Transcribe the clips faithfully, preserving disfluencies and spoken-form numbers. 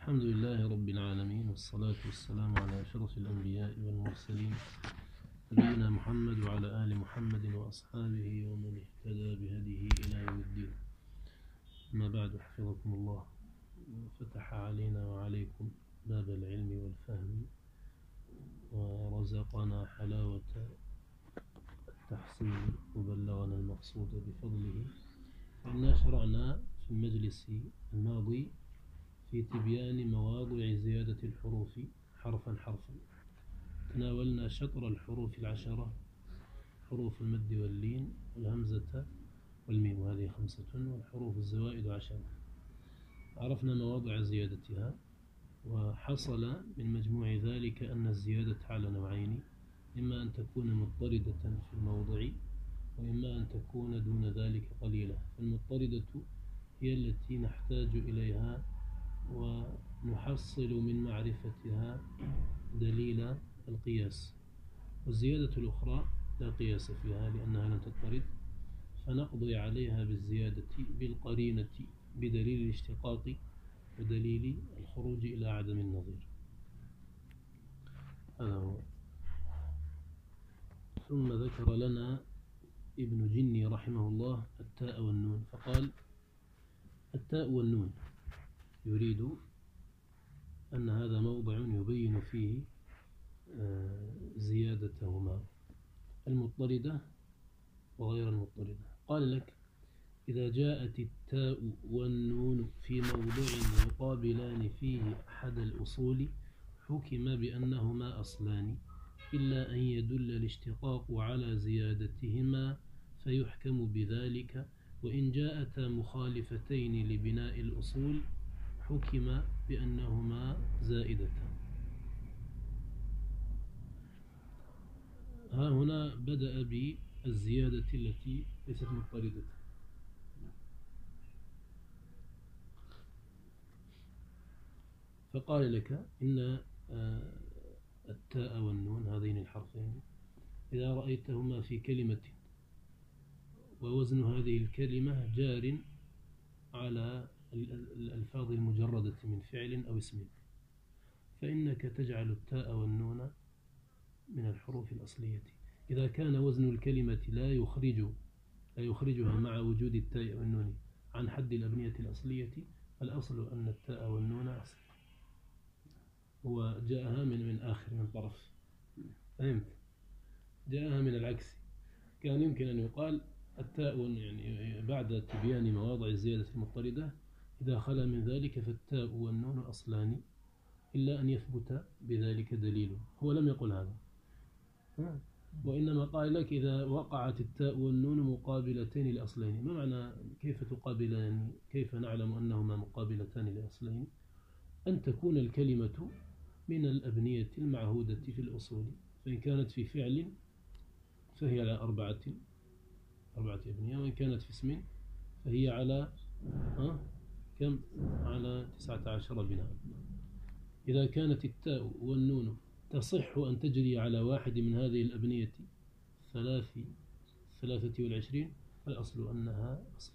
الحمد لله رب العالمين، والصلاة والسلام على أشرف الأنبياء والمرسلين نبينا محمد وعلى آل محمد وأصحابه ومن اهتدى بهديه إلى يوم الدين. ما بعد، حفظكم الله، فتح علينا وعليكم باب العلم والفهم ورزقنا حلاوة التحصيل وبلغنا المقصود بفضله. إنا شرعنا في المجلس الماضي في تبيان مواضع زيادة الحروف حرفا حرفا. تناولنا شطر الحروف العشرة، حروف المد واللين والهمزة والميم، وهذه خمسة، والحروف الزوائد عشرة. عرفنا مواضع زيادتها، وحصل من مجموع ذلك أن الزيادة على نوعين: إما أن تكون مضطردة في الموضع، وإما أن تكون دون ذلك قليلة. فالمضطردة هي التي نحتاج إليها ونحصل من معرفتها دليل القياس، والزيادة الأخرى لا قياس فيها لأنها لم تضطرد، فنقضي عليها بالزيادة بالقرينة بدليل الاشتقاق ودليل الخروج إلى عدم النظير. هذا هو. ثم ذكر لنا ابن جني رحمه الله التاء والنون، فقال: التاء والنون يريد أن هذا موضع يبين فيه زيادتهما، المضطردة وغير المضطردة. قال لك: إذا جاءت التاء والنون في موضع يقابلان فيه أحد الأصول حكم بأنهما أصلان، إلا أن يدل الاشتقاق على زيادتهما فيحكم بذلك. وإن جاءتا مخالفتين لبناء الأصول حكم بأنهما زائدتان. ها هنا بدأ بالزيادة التي ليست مضطردة. فقال لك إن التاء والنون هذين الحرفين إذا رأيتهما في كلمة ووزن هذه الكلمة جار على الألفاظ المجردة من فعل أو اسم، فإنك تجعل التاء والنون من الحروف الأصلية. إذا كان وزن الكلمة لا يخرج لا يخرجها مع وجود التاء والنون عن حد الأبنية الأصلية، فالأصل أن التاء والنون أصل، هو جاءها من من آخر من طرف، فهمت؟ جاءها من العكس. كان يمكن أن يقال التاء يعني بعد تبيان مواضع الزيادة المضطردة إذا خلا من ذلك فالتاء والنون أصلان، إلا أن يثبت بذلك دليل. هو لم يقل هذا، وإنما قال لك إذا وقعت التاء والنون مقابلتين لأصلين. ما معنى كيف تقابلان؟ كيف نعلم أنهما مقابلتان لأصلين؟ أن تكون الكلمة من الأبنية المعهودة في الأصول، فإن كانت في فعل فهي على أربعة أربعة أبنية، وإن كانت في اسم فهي على ها كم؟ على تسعة عشر بناء. إذا كانت التاء والنون تصح أن تجري على واحد من هذه الأبنية الثلاث الثلاثة والعشرين، الأصل أنها أصل.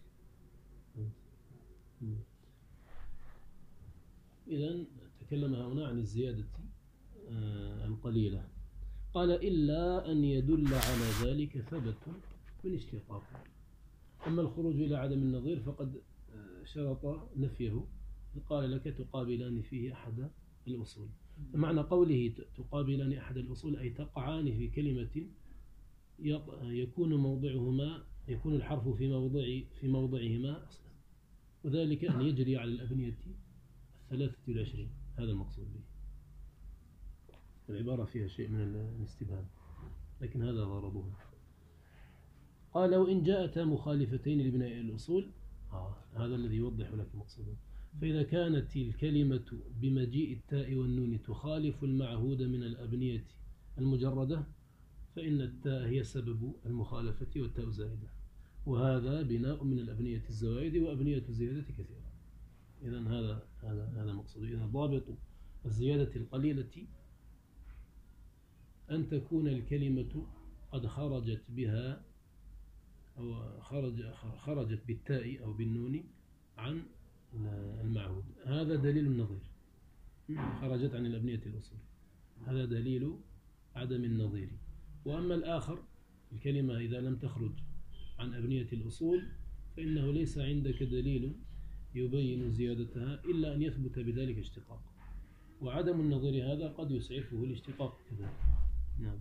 إذن تكلم هنا عن الزيادة القليلة. قال: إلا أن يدل على ذلك ثبت من اشتقاق. أما الخروج إلى عدم النظير فقد شرط نفيه، قال لك تقابلان فيه أحد الأصول. معنى قوله تقابلان أحد الأصول أي تقعان في كلمة يكون موضعهما يكون الحرف في موضع في موضعهما أصلا، وذلك أن يجري على الأبنية الثلاثة والعشرين. هذا المقصود به. العبارة فيها شيء من الاستبهام، لكن هذا غرضها. قال: وإن جاءتا مخالفتين لبناء الأصول، آه هذا الذي يوضح لك مقصوده. فإذا كانت الكلمة بمجيء التاء والنون تخالف المعهود من الأبنية المجردة، فإن التاء هي سبب المخالفة والتاء زائدة، وهذا بناء من الأبنية الزوائد، وأبنية الزيادة كثيرة. إذن هذا هذا هذا مقصود. إذن ضابط الزيادة القليلة أن تكون الكلمة قد خرجت بها أو خرج خرجت بالتاء أو بالنون عن المعهود. هذا دليل النظير. خرجت عن الأبنية الأصول، هذا دليل عدم النظير. وأما الآخر الكلمة إذا لم تخرج عن أبنية الأصول فإنه ليس عندك دليل يبين زيادتها إلا أن يثبت بذلك اشتقاق، وعدم النظير هذا قد يسعفه الاشتقاق كذلك. نعم.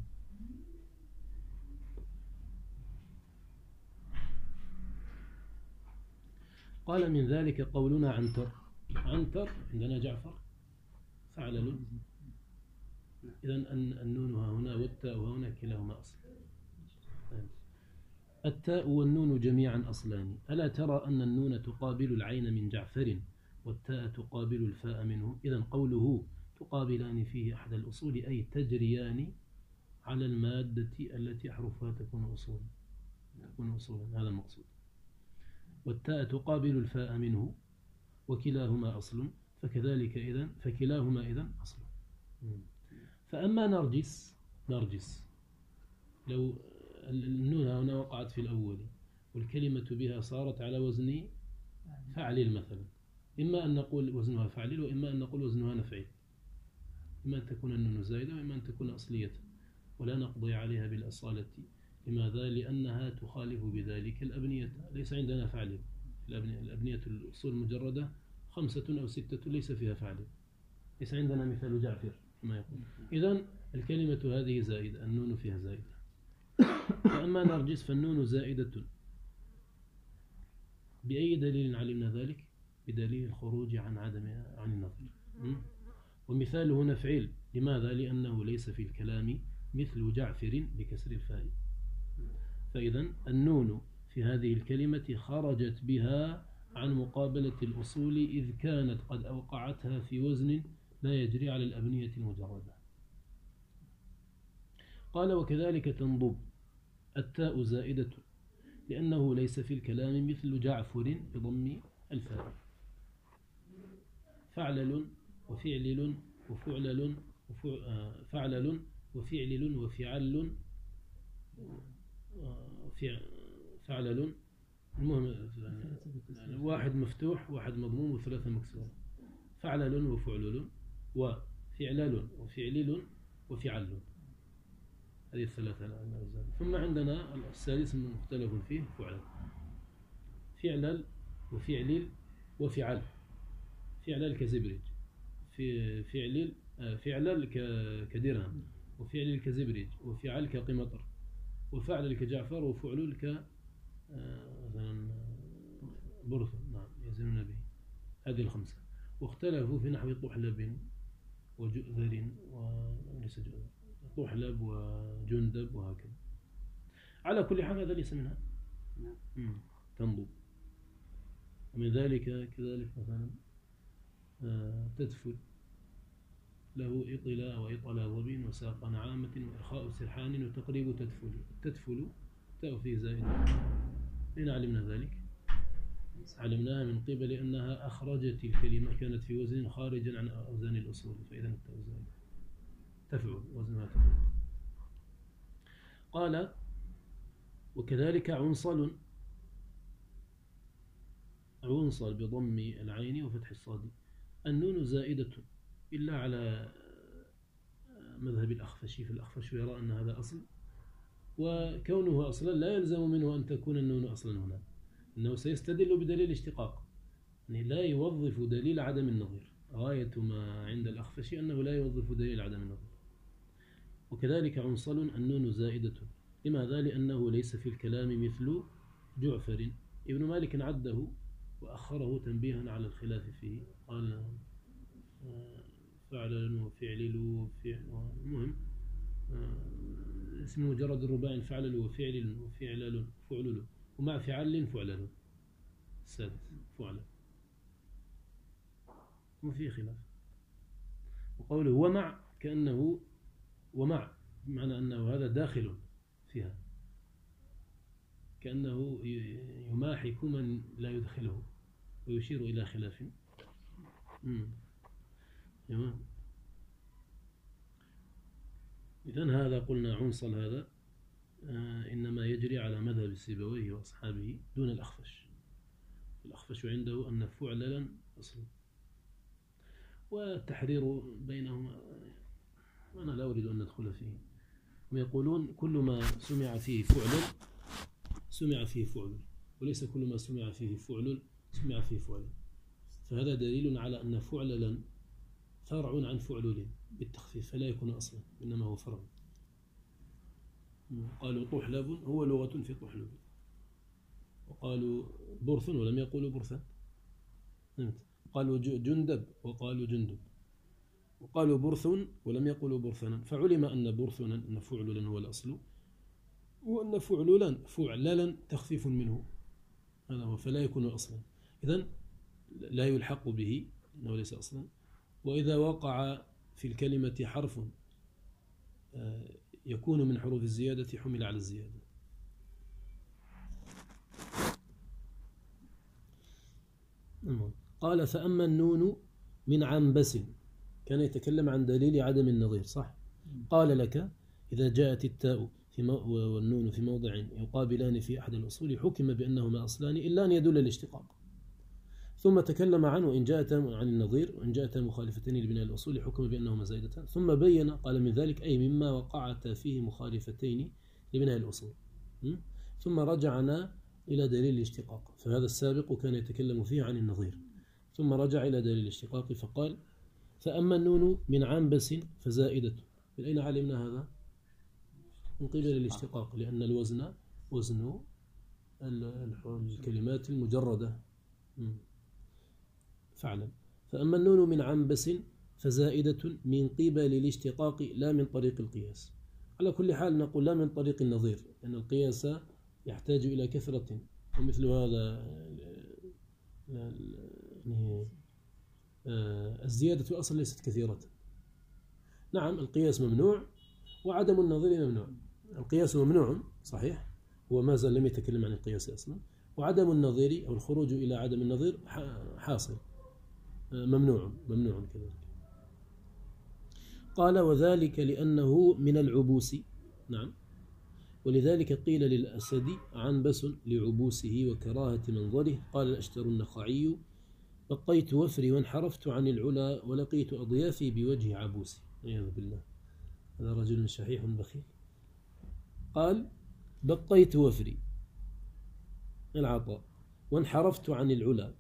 قال من ذلك قولنا عنتر. عنتر عندنا جعفر فعلل، إذن النون ها هنا والتاء ها هنا كلاهما أصل. التاء والنون جميعا أصلان. ألا ترى أن النون تقابل العين من جعفر والتاء تقابل الفاء منه؟ إذن قوله تقابلان فيه أحد الأصول أي تجريان على المادة التي أحرفها تكون أصولا، تكون أصولا، هذا المقصود. والتاء تقابل الفاء منه وكلاهما أصل، فكذلك إذن فكلاهما إذن أصل. فأما نرجس، نرجس لو النون هنا وقعت في الأول والكلمة بها صارت على وزن فعلل مثلا، إما أن نقول وزنها فعلل وإما أن نقول وزنها نفعل، إما أن تكون النون زائدة وإما أن تكون أصلية، ولا نقضي عليها بالأصالة. لماذا؟ لأنها تخالف بذلك الأبنية. ليس عندنا فعل، الأبنية, الأبنية الأصول المجردة خمسة أو ستة ليس فيها فعل، ليس عندنا مثال جعفر كما يقول. إذن الكلمة هذه زائدة، النون فيها زائدة. فأما نرجس فالنون زائدة. بأي دليل علمنا ذلك؟ بدليل الخروج عن عدم عن النظر. ومثاله نفعل. لماذا؟ لأنه ليس في الكلام مثل جعفر بكسر الفاء. فإذا النون في هذه الكلمة خرجت بها عن مقابلة الأصول إذ كانت قد أوقعتها في وزن لا يجري على الأبنية المجردة. قال وكذلك تنضب. التاء زائدة لأنه ليس في الكلام مثل جعفر بضم الفاء. فعلل وفعلل وفعلل فعلل وفعلل وفعل فعلل، المهم يعني واحد مفتوح واحد مضموم وثلاثة مكسورة. فعلل وفعلل وفعلل وفعلل وفعل، هذه الثلاثة. ثم عندنا السادس المختلف فيه فعل. فعلل وفعلل وفعل. فعلل كزبرج، في فعلل فعلل كدرهم، وفعلل كزبرج، وفعل كقمطر، وفعلل كجعفر، وفعلل ك مثلا برث، نعم يزنون به. هذه الخمسة. واختلفوا في نحو طحلب وجؤذر وليس جؤذر، طحلب وجندب وهكذا. على كل حال هذا ليس منها تنضب. ومن ذلك كذلك مثلا تدفل، له إطلاء وإطلاء ضب وساق نعامة وإرخاء سرحان وتقريب تدفل. تدفل تاء فيه زائد. أين علمنا ذلك؟ علمناها من قبل أنها أخرجت الكلمة، كانت في وزن خارجا عن أوزان الأصول، فإذا التاء زائد تفعل وزنها تفعل. قال وكذلك عنصل. عنصل بضم العين وفتح الصاد. النون زائدة إلا على مذهب الأخفشي، في الأخفش يرى أن هذا أصل، وكونه أصلا لا يلزم منه أن تكون النون أصلا هنا، إنه سيستدل بدليل اشتقاق، يعني لا يوظف دليل عدم النظير. غاية ما عند الأخفشي أنه لا يوظف دليل عدم النظير. وكذلك عنصل النون زائدة. لماذا؟ لأنه ليس في الكلام مثل جعفر. ابن مالك عده وأخره تنبيها على الخلاف فيه، قال فعلل وفعلل ومهم اسم مجرد الرباع فعلل وفعلل وفعلل فعلل، ومع فعل فعلل السادس فعلل، وفيه خلاف. وقوله ومع كأنه ومع بمعنى أنه هذا داخل فيها، كأنه يماحك من لا يدخله ويشير إلى خلاف. إذن هذا قلنا عنصل هذا آه إنما يجري على مذهب السيبويه وأصحابه دون الأخفش. الأخفش عنده أن فعللا أصل. والتحرير بينهما أنا لا أريد أن ندخل فيه. ويقولون كل ما سمع فيه فعل سمع فيه فعل، وليس كل ما سمع فيه فعل سمع فيه فعل. فهذا دليل على أن فعللا فرع عن فعلل بالتخفيف، فلا يكون أصلا إنما هو فرع. قالوا طحلب هو لغة في طحلب، وقالوا برث ولم يقولوا برثا. قالوا جندب وقالوا جندب، وقالوا برث ولم يقولوا برثنا، فعلم أن برثنا أن فعللا هو الأصل، وأن فعللا فعللا تخفيف منه، هذا هو، فلا يكون أصلا. إذن لا يلحق به إنه ليس أصلا. وإذا وقع في الكلمة حرف يكون من حروف الزيادة حمل على الزيادة. قال فأما النون من عنبس، كان يتكلم عن دليل عدم النظير، صح؟ قال لك إذا جاءت التاء في والنون في موضع يقابلان في أحد الأصول حكم بأنهما أصلان إلا أن يدل الاشتقاق. ثم تكلم عنه إن جاءت عن النظير وإن جاءت مخالفتين لبناء الأصول حكم بأنهما زائدتان. ثم بين قال من ذلك أي مما وقعت فيه مخالفتين لبناء الأصول. ثم رجعنا إلى دليل الاشتقاق، فهذا السابق كان يتكلم فيه عن النظير، ثم رجع إلى دليل الاشتقاق فقال فأما النون من عنبس فزائدة. من أين علمنا هذا؟ من قبل الاشتقاق، لأن الوزن وزن الكلمات المجردة فعلا. فأما النون من عنبس فزائدة من قبل الاشتقاق لا من طريق القياس. على كل حال نقول لا من طريق النظير، لأن القياس يحتاج إلى كثرة، ومثل هذا يعني الزيادة أصلا ليست كثيرة. نعم القياس ممنوع وعدم النظير ممنوع. القياس ممنوع صحيح، هو ما زال لم يتكلم عن القياس أصلا، وعدم النظير أو الخروج إلى عدم النظير حاصل ممنوع ممنوع كذلك. قال وذلك لأنه من العبوس. نعم، ولذلك قيل للأسد عنبس لعبوسه وكراهة منظره. قال الأشتر النخعي بقيت وفري وانحرفت عن العلا ولقيت أضيافي بوجه عبوسي. والعياذ بالله، هذا رجل شحيح بخيل. قال بقيت وفري العطاء وانحرفت عن العلا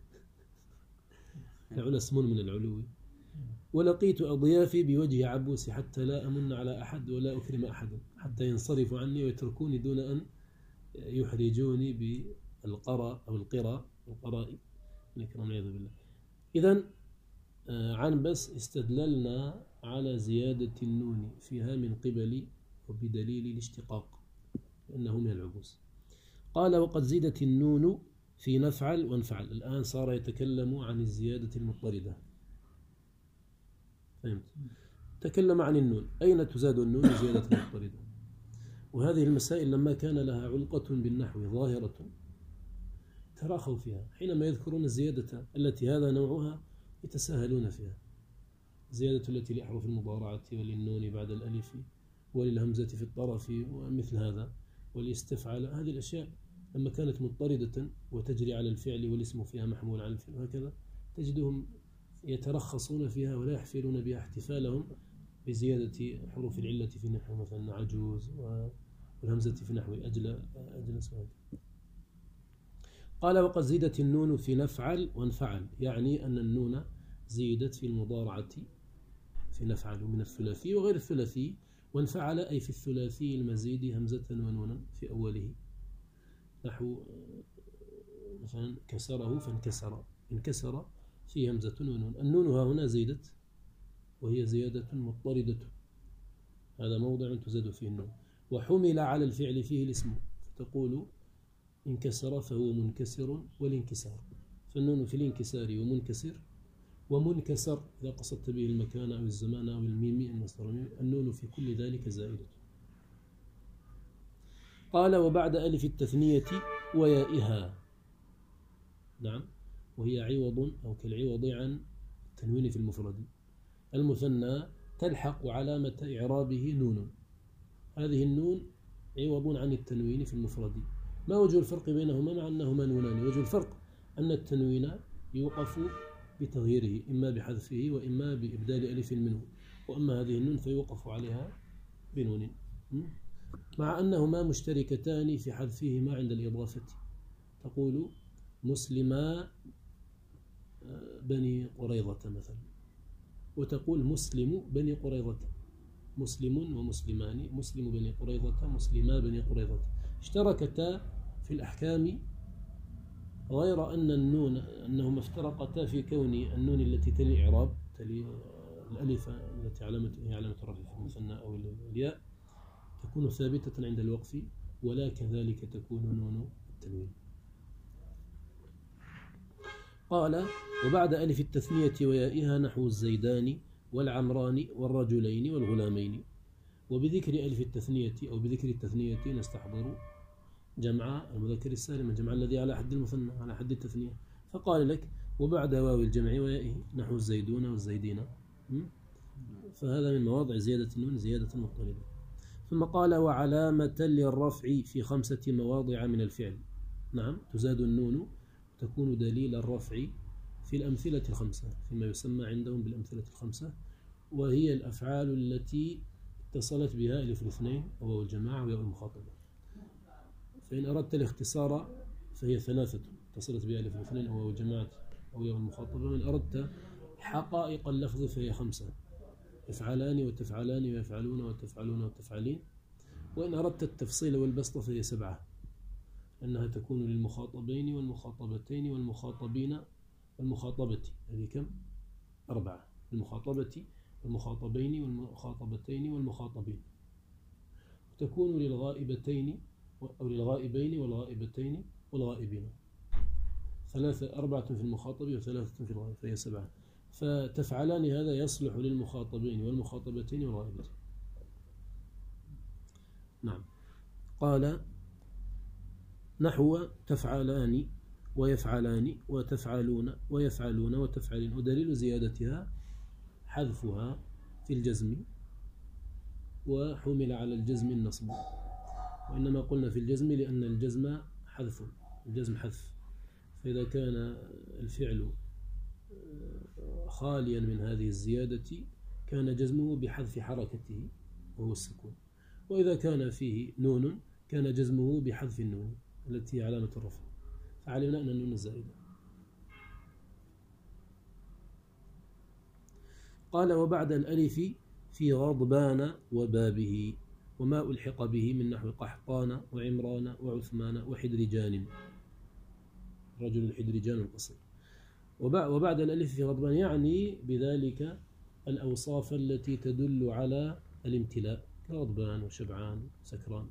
العلا اسم من العلو، ولقيت أضيافي بوجه عبوسي حتى لا أمن على أحد ولا أكرم أحدا حتى ينصرفوا عني ويتركوني دون أن يحرجوني بالقرى أو القرى القراء والعياذ بالله. إذن عنبس استدللنا على زيادة النون فيها من قبل وبدليل الاشتقاق لأنه من العبوس. قال وقد زيدت النون في نفعل وانفعل. الآن صار يتكلم عن الزيادة المضطردة، فهمت؟ تكلم عن النون، أين تزاد النون زيادة مضطردة؟ وهذه المسائل لما كان لها علقة بالنحو ظاهرة تراخوا فيها، حينما يذكرون الزيادة التي هذا نوعها يتساهلون فيها. الزيادة التي لأحرف المضارعة وللنون بعد الألف وللهمزة في الطرف ومثل هذا وليستفعل، هذه الأشياء لما كانت مضطردة وتجري على الفعل والاسم فيها محمول على الفعل وهكذا تجدهم يترخصون فيها ولا يحفلون بها احتفالهم بزيادة حروف العلة في نحو مثلا عجوز والهمزة في نحو أجل أجلس. قال وقد زيدت النون في نفعل وانفعل، يعني أن النون زيدت في المضارعة في نفعل ومن الثلاثي وغير الثلاثي، وانفعل أي في الثلاثي المزيد همزة ونونا في أوله، نحو مثلا كسره فانكسر، انكسر في همزة ونون. النون ها هنا زيدت وهي زيادة مضطردة، هذا موضع تزاد فيه النون. وحمل على الفعل فيه الاسم، فتقول انكسر فهو منكسر والانكسار، فالنون في الانكسار ومنكسر ومنكسر إذا قصدت به المكان أو الزمان أو الميم المصدر، النون في كل ذلك زائدة. قال وبعد ألف التثنية ويائها، نعم، وهي عوض أو كالعوض عن التنوين في المفرد. المثنى تلحق علامة إعرابه نون، هذه النون عوض عن التنوين في المفرد. ما وجه الفرق بينهما مع أنهما نونان؟ وجه الفرق أن التنوين يوقف بتغييره إما بحذفه وإما بإبدال ألف منه، وأما هذه النون فيوقف عليها بنون، مع أنهما مشتركتان في حذفهما عند الإضافة. تقول مسلما بني قريظة مثلا، وتقول مسلم بني قريظة، مسلم ومسلمان، مسلم بني قريظة، مسلما بني قريظة، اشتركتا في الأحكام، غير أن النون أنهما افترقتا في كون النون التي تلي الإعراب، تلي الألف التي علامة هي علامة الرفع المثنى أو الياء، تكون ثابتة عند الوقف، ولا كذلك تكون نون التنوين. قال وبعد ألف التثنية ويائها نحو الزيدان والعمران والرجلين والغلامين. وبذكر ألف التثنية أو بذكر التثنية نستحضر جمع المذكر السالم، الجمع الذي على حد المثنى على حد التثنية، فقال لك وبعد واو الجمع ويائه نحو الزيدون والزيدين، فهذا من مواضع زيادة النون زيادة مضطردة. ثم قال وعلامة للرفع في خمسة مواضع من الفعل. نعم، تزاد النون تكون دليل الرفع في الأمثلة الخمسة، فيما يسمى عندهم بالأمثلة الخمسة، وهي الأفعال التي اتصلت بها ألف الاثنين أو الجماعة وياء المخاطبة. فإن أردت الاختصار فهي ثلاثة اتصلت بها ألف الاثنين أو الجماعة أو ياء المخاطبة، وإن أردت حقائق اللفظ فهي خمسة، يفعلان وتفعلان ويفعلون وتفعلون وتفعلين. وإن أردت التفصيل والبسط فهي سبعة، أنها تكون للمخاطبين والمخاطبتين والمخاطبين والمخاطبة، هذه كم؟ أربعة، المخاطبة والمخاطبين والمخاطبتين والمخاطبين. وتكون للغائبتين أو للغائبين والغائبتين والغائبين، ثلاثة، أربعة في المخاطب وثلاثة في الغائب، فهي سبعة. فتفعلان هذا يصلح للمخاطبين والمخاطبتين والغائبتين. نعم. قال نحو تفعلان ويفعلان وتفعلون ويفعلون وتفعلين. ودليل زيادتها حذفها في الجزم، وحمل على الجزم النصب، وإنما قلنا في الجزم لأن الجزم حذف، الجزم حذف، فإذا كان الفعل خاليا من هذه الزيادة كان جزمه بحذف حركته وهو السكون، وإذا كان فيه نون كان جزمه بحذف النون التي هي علامة الرفع، فعلمنا أن النون الزائدة. قال وبعد الألف في غضبان وبابه وما ألحق به من نحو قحطان وعمران وعثمان وحدرجان، رجل الحدرجان القصير. وبعد الألف في غضبان يعني بذلك الأوصاف التي تدل على الامتلاء كغضبان وشبعان وسكران،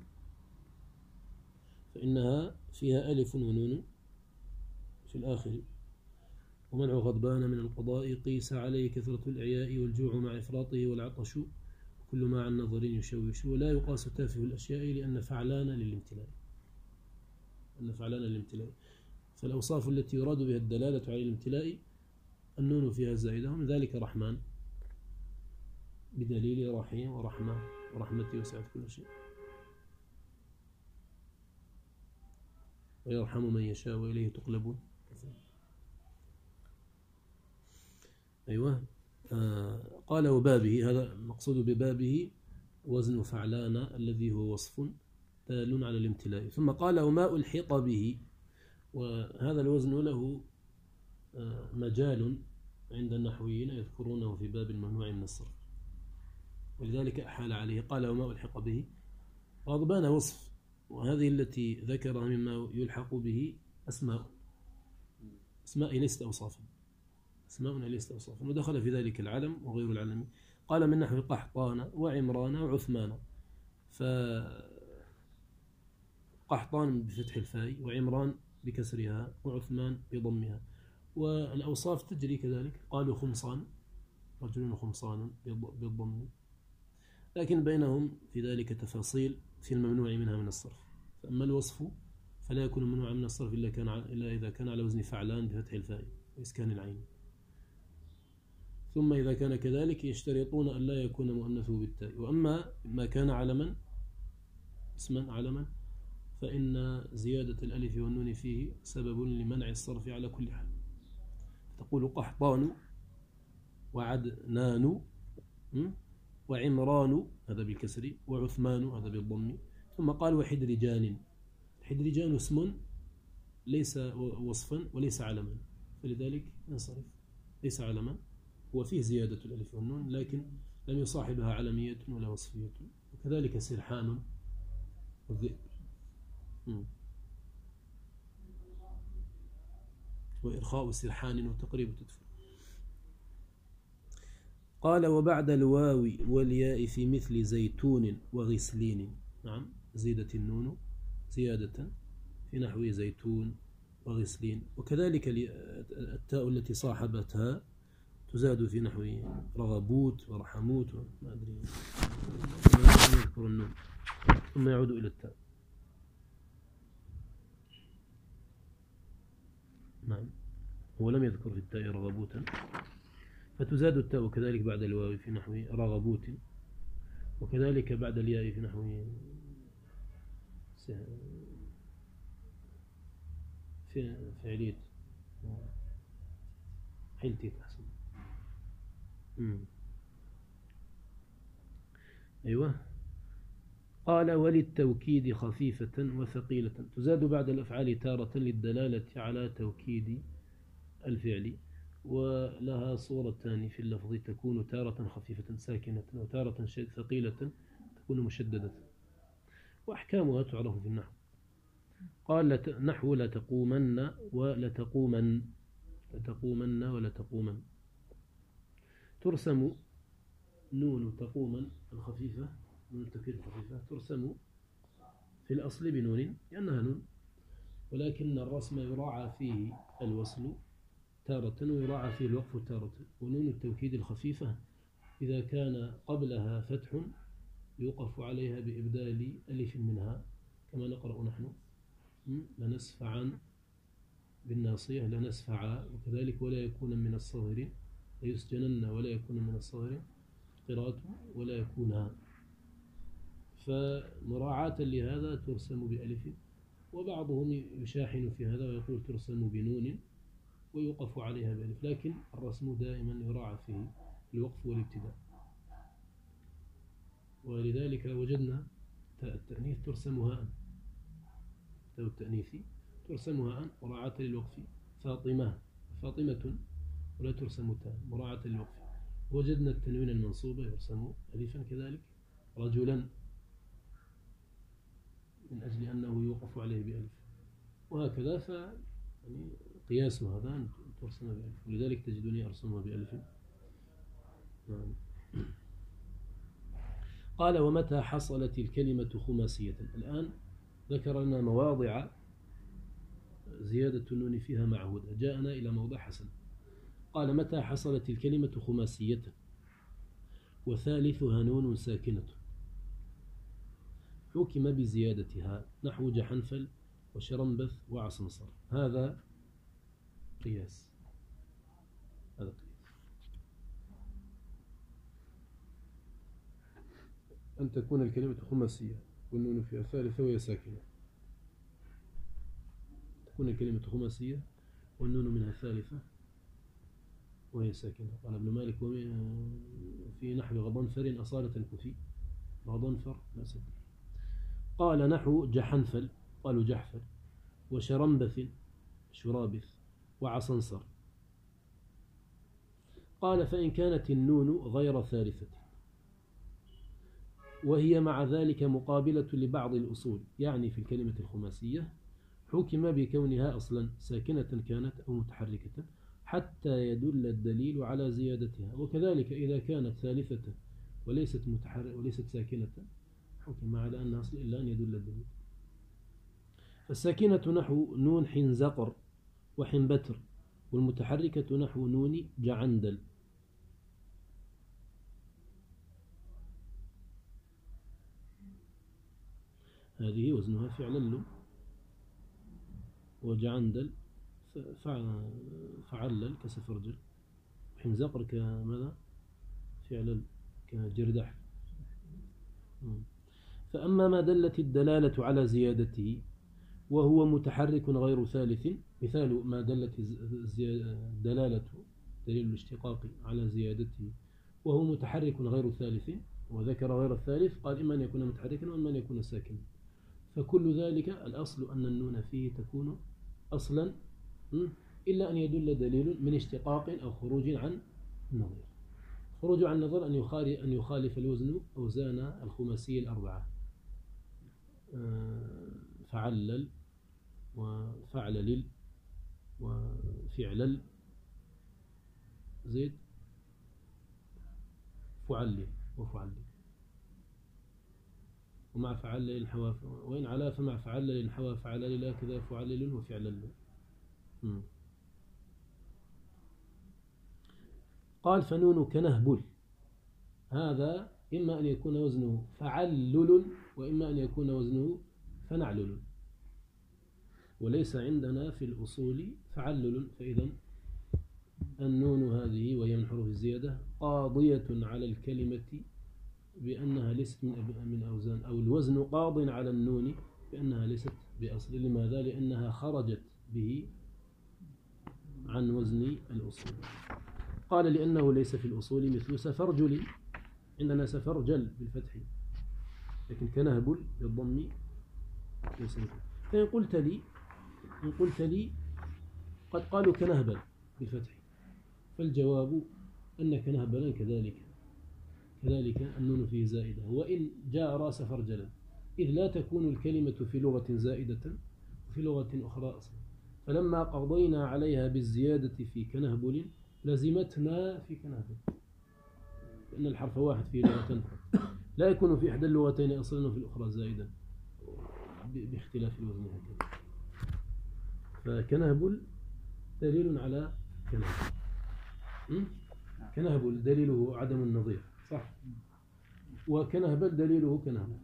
فإنها فيها ألف ونون في الآخر. ومنع غضبان من القضاء قيس عليه كثرة الإعياء والجوع مع إفراطه والعطش كل ما عن نظر يشوش. ولا يقاس تافه الأشياء لأن فعلان للامتلاء، أن فعلان للامتلاء. فالأوصاف التي يراد بها الدلالة على الامتلاء النون فيها زائدة، ومن ذلك رحمن بدليل رحيم ورحمة ورحمتي وسعت كل شيء، ويرحم من يشاء وإليه تقلبون. أيوة. آه قال وبابه، هذا مقصود ببابه وزن فعلان الذي هو وصف دال على الامتلاء. ثم قال وما ألحق به، وهذا الوزن له آه مجال عند النحويين يذكرونه في باب الممنوع من الصرف، ولذلك أحال عليه. قال وما ألحق به، غضبان وصف، وهذه التي ذكرها مما يلحق به أسماء، أسماء ليست أوصافا، أسماء ليست أوصافا، ودخل في ذلك العلم وغير العلم. قال من نحو قحطان وعمران وعثمان، فقحطان بفتح الفاء وعمران بكسرها وعثمان بضمها. والأوصاف تجري كذلك، قالوا خمصان، رجل خمصان بالضم، لكن بينهم في ذلك تفاصيل في الممنوع منها من الصرف. فأما الوصف فلا يكون ممنوعا من الصرف إلا, كان إلا إذا كان على وزن فعلان بفتح الفاء وإسكان العين. ثم إذا كان كذلك يشترطون أن لا يكون مؤنثه بالتاء. وأما ما كان علما اسما علما فإن زيادة الألف والنون فيه سبب لمنع الصرف على كل حال. تقول تقول قحطان وعدنان وعمران هذا بالكسر وعثمان هذا بالضم. ثم قال وحدرجان. حدرجان اسم ليس وصفا وليس علما، فلذلك ينصرف، ليس علما، هو فيه زيادة الألف والنون لكن لم يصاحبها علمية ولا وصفية. وكذلك سرحان والذئب وإرخاء سرحان وتقريب تدفر. قال وبعد الواو والياء في مثل زيتون وغسلين. نعم زيدت النون زيادة في نحو زيتون وغسلين. وكذلك التاء التي صاحبتها تزاد في نحو رغبوت ورحموت ما أدري ما يذكر النون ثم يعود إلى التاء. نعم هو لم يذكر في التاء رغبوتا فتزاد التاء كذلك بعد الواو في نحو رغبوت، وكذلك بعد الياء في نحو في فعلية حلتي تحسن. أيوة. قال وللتوكيد خفيفة وثقيلة تزاد بعد الأفعال تارة للدلالة على توكيد الفعل، ولها صورتان في اللفظ تكون تارة خفيفة ساكنة وتارة ثقيلة تكون مشددة، وأحكامها تعرف في النحو. قال نحو لتقومن ولتقومن لتقومن ولتقومن ترسم نون تقومن الخفيفة نون التوكيد الخفيفة ترسم في الأصل بنون لأنها نون، ولكن الرسم يراعى فيه الوصل تارة ويراعى فيه الوقف تارة. ونون التوكيد الخفيفة إذا كان قبلها فتح يوقف عليها بإبدال ألف منها كما نقرأ نحن لنسفعا بالناصية لنسفع، وكذلك ولا يكون من الصغر ليسجنن ولا يكون من الصغر قراءة ولا يكونها، فمراعاة لهذا ترسم بألف. وبعضهم يشاحن في هذا ويقول ترسم بنون ويوقف عليها بألف، لكن الرسم دائما يراعى فيه الوقف والابتداء. ولذلك وجدنا تاء التأنيث ترسم هاء، تاء التأنيث ترسم هاء مراعاة للوقف. فاطمة فاطمة ولا ترسم تاء مراعاة للوقف. وجدنا التنوين المنصوب يرسم ألفا كذلك رجلا من أجل أنه يوقف عليه بألف، وهكذا ف يعني قياس هذا أن ترسم بألف، ولذلك تجدني أرسمها بألف. نعم. قال ومتى حصلت الكلمة خماسية. الآن ذكر لنا مواضع زيادة النون فيها معهودة، جاءنا إلى موضع حسن. قال متى حصلت الكلمة خماسية وثالثها نون ساكنة حكم بزيادتها نحو جحنفل وشرنبث وعصنصر. هذا قياس، هذا قياس أن تكون الكلمة خماسية والنون فيها ثالثة وهي ساكنة، تكون الكلمة خماسية والنون منها ثالثة وهي ساكنة. قال ابن مالك في نحو غضنفر أصالة الكفي غضنفر لا سد. قال نحو جحنفل قالوا جحفل وشرنبث شرابث وعصنصر. قال فإن كانت النون غير ثالثة وهي مع ذلك مقابلة لبعض الأصول، يعني في الكلمة الخماسية حكم بكونها أصلا ساكنة كانت أو متحركة حتى يدل الدليل على زيادتها. وكذلك إذا كانت ثالثة وليست متحركة وليست ساكنة حكم على أنها أصل إلا أن يدل الدليل. فالساكنة نحو نون حنزقر وحنبتر، والمتحركة نحو نون جعندل. هذه وزنها فعلل، وجعندل فعلل كسفرجل، حنزقر كماذا فعلل كجردح. فأما ما دلت الدلالة على زيادته وهو متحرك غير ثالث، مثال ما دلت الدلالة دليل الاشتقاق على زيادته وهو متحرك غير ثالث، وذكر غير الثالث قال إما أن يكون متحركا وإما أن يكون ساكنا، فكل ذلك الأصل أن النون فيه تكون أصلا إلا أن يدل دليل من اشتقاق أو خروج عن النظير. خروج عن النظر أن يخالف الوزن أوزان الخماسي الأربعة، فعلل وفعلل وفعلل زيد فعلل وفعلل، ومع فعلل انحوى، وإن علا فمع فعلل انحوى فعلل لا كذا فعلل وفعلل. قال فنون كنهبل، هذا إما أن يكون وزنه فعلل وإما أن يكون وزنه فنعلل، وليس عندنا في الأصول فعلل، فإذا النون هذه وهي من حروف الزيادة قاضية على الكلمة بأنها ليست من أوزان، أو الوزن قاض على النون بأنها ليست بأصل. لماذا؟ لأنها خرجت به عن وزن الأصول. قال لأنه ليس في الأصول مثل سفرجل، عندنا سفرجل بالفتح، لكن كنهبل بالضم ليس مثل. فإن قلت لي إن قلت لي قد قالوا كنهبل بالفتح، فالجواب أن كنهبلا كذلك كذلك النون فيه زائدة، وإن جاء راس فرجلا، إذ لا تكون الكلمة في لغة زائدة وفي لغة أخرى أصلا، فلما قضينا عليها بالزيادة في كنهبل لزمتنا في كنهبل، لأن الحرف واحد في لغة لا يكون في إحدى اللغتين أصلا وفي الأخرى زائدا باختلاف الوزن هكذا. فكنهبل دليل على كنهبل، كنهبل دليله عدم النظير صح، وكنهبل دليله كنهبل.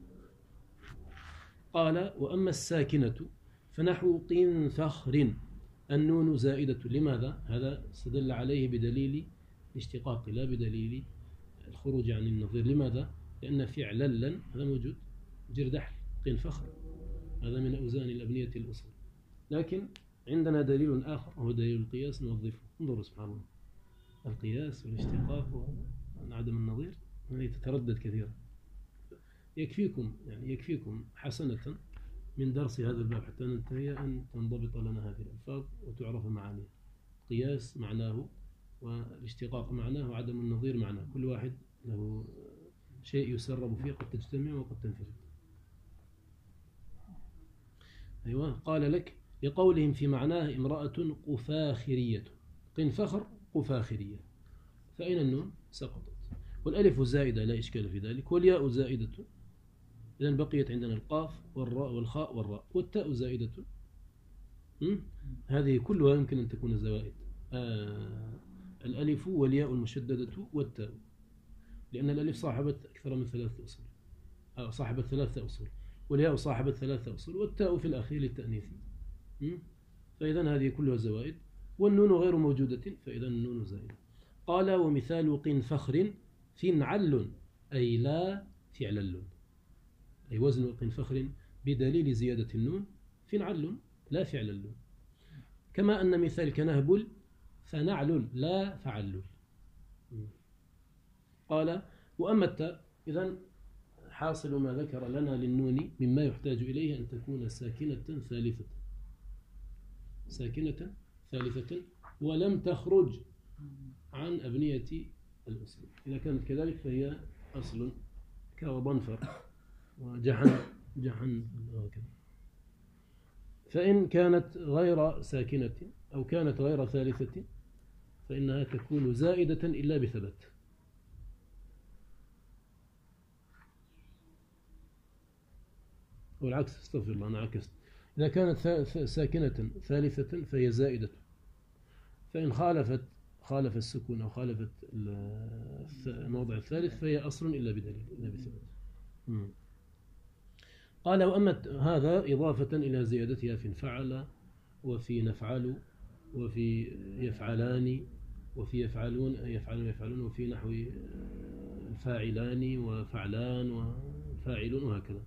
قال وأما الساكنة فنحو قنفخر، النون زائدة. لماذا؟ هذا استدل عليه بدليل الاشتقاق لا بدليل الخروج عن النظير. لماذا؟ لأن فعل لن هذا موجود، جردحل قنفخر هذا من أوزان الأبنية الأصل، لكن عندنا دليل آخر وهو دليل القياس نوظفه. انظروا سبحان الله، القياس والاشتقاق وعدم النظير هذه تتردد كثيرا. يكفيكم يعني يكفيكم حسنة من درس هذا الباب حتى ننتهي أن تنضبط لنا هذه الألفاظ وتعرف معانيها. قياس معناه والاشتقاق معناه وعدم النظير معناه، كل واحد له شيء يسرب فيه، قد تجتمع وقد تنفرد. أيوة. قال لك لقولهم في معناه امرأة قفاخرية، قنفخر قفاخرية، فأين النون؟ سقطت، والألف زائدة لا إشكال في ذلك، والياء زائدة، إذن بقيت عندنا القاف والراء والخاء والراء، والتاء زائدة. هذه كلها يمكن أن تكون زوائد، آه الألف والياء المشددة والتاء، لأن الألف صاحبت أكثر من ثلاثة أصول، أو صاحبت ثلاثة أصول، والياء صاحبت ثلاثة أصول، والتاء في الأخير للتأنيث، فإذا هذه كلها زوائد، والنون غير موجودة، فإذا النون زائدة. قال ومثال قنفخر فنعل، أي لا فعلل، أي وزن قنفخر بدليل زيادة النون فنعل لا فعلل، كما أن مثال كنهبل فنعل لا فعلل. قال وأما التاء، إذن حاصل ما ذكر لنا للنون مما يحتاج إليه أن تكون ساكنة ثالثة، ساكنة ثالثة ولم تخرج عن أبنية الأصل. إذا كانت كذلك فهي أصل كوضنفر وجحن جحن وكذا. فإن كانت غير ساكنة أو كانت غير ثالثة فإنها تكون زائدة إلا بثبت. والعكس، استغفر الله أنا عكست، إذا كانت ساكنة ثالثة فهي زائدة، فإن خالفت خالف السكون أو خالفت الموضع الثالث فهي أصل إلا بدليل إلا بثبت. قال وأما هذا إضافة إلى زيادتها في فعل وفي نفعل وفي يفعلان وفي يفعلون يفعلون يفعلون وفي نحو الفاعلان وفعلان وفاعلون وهكذا.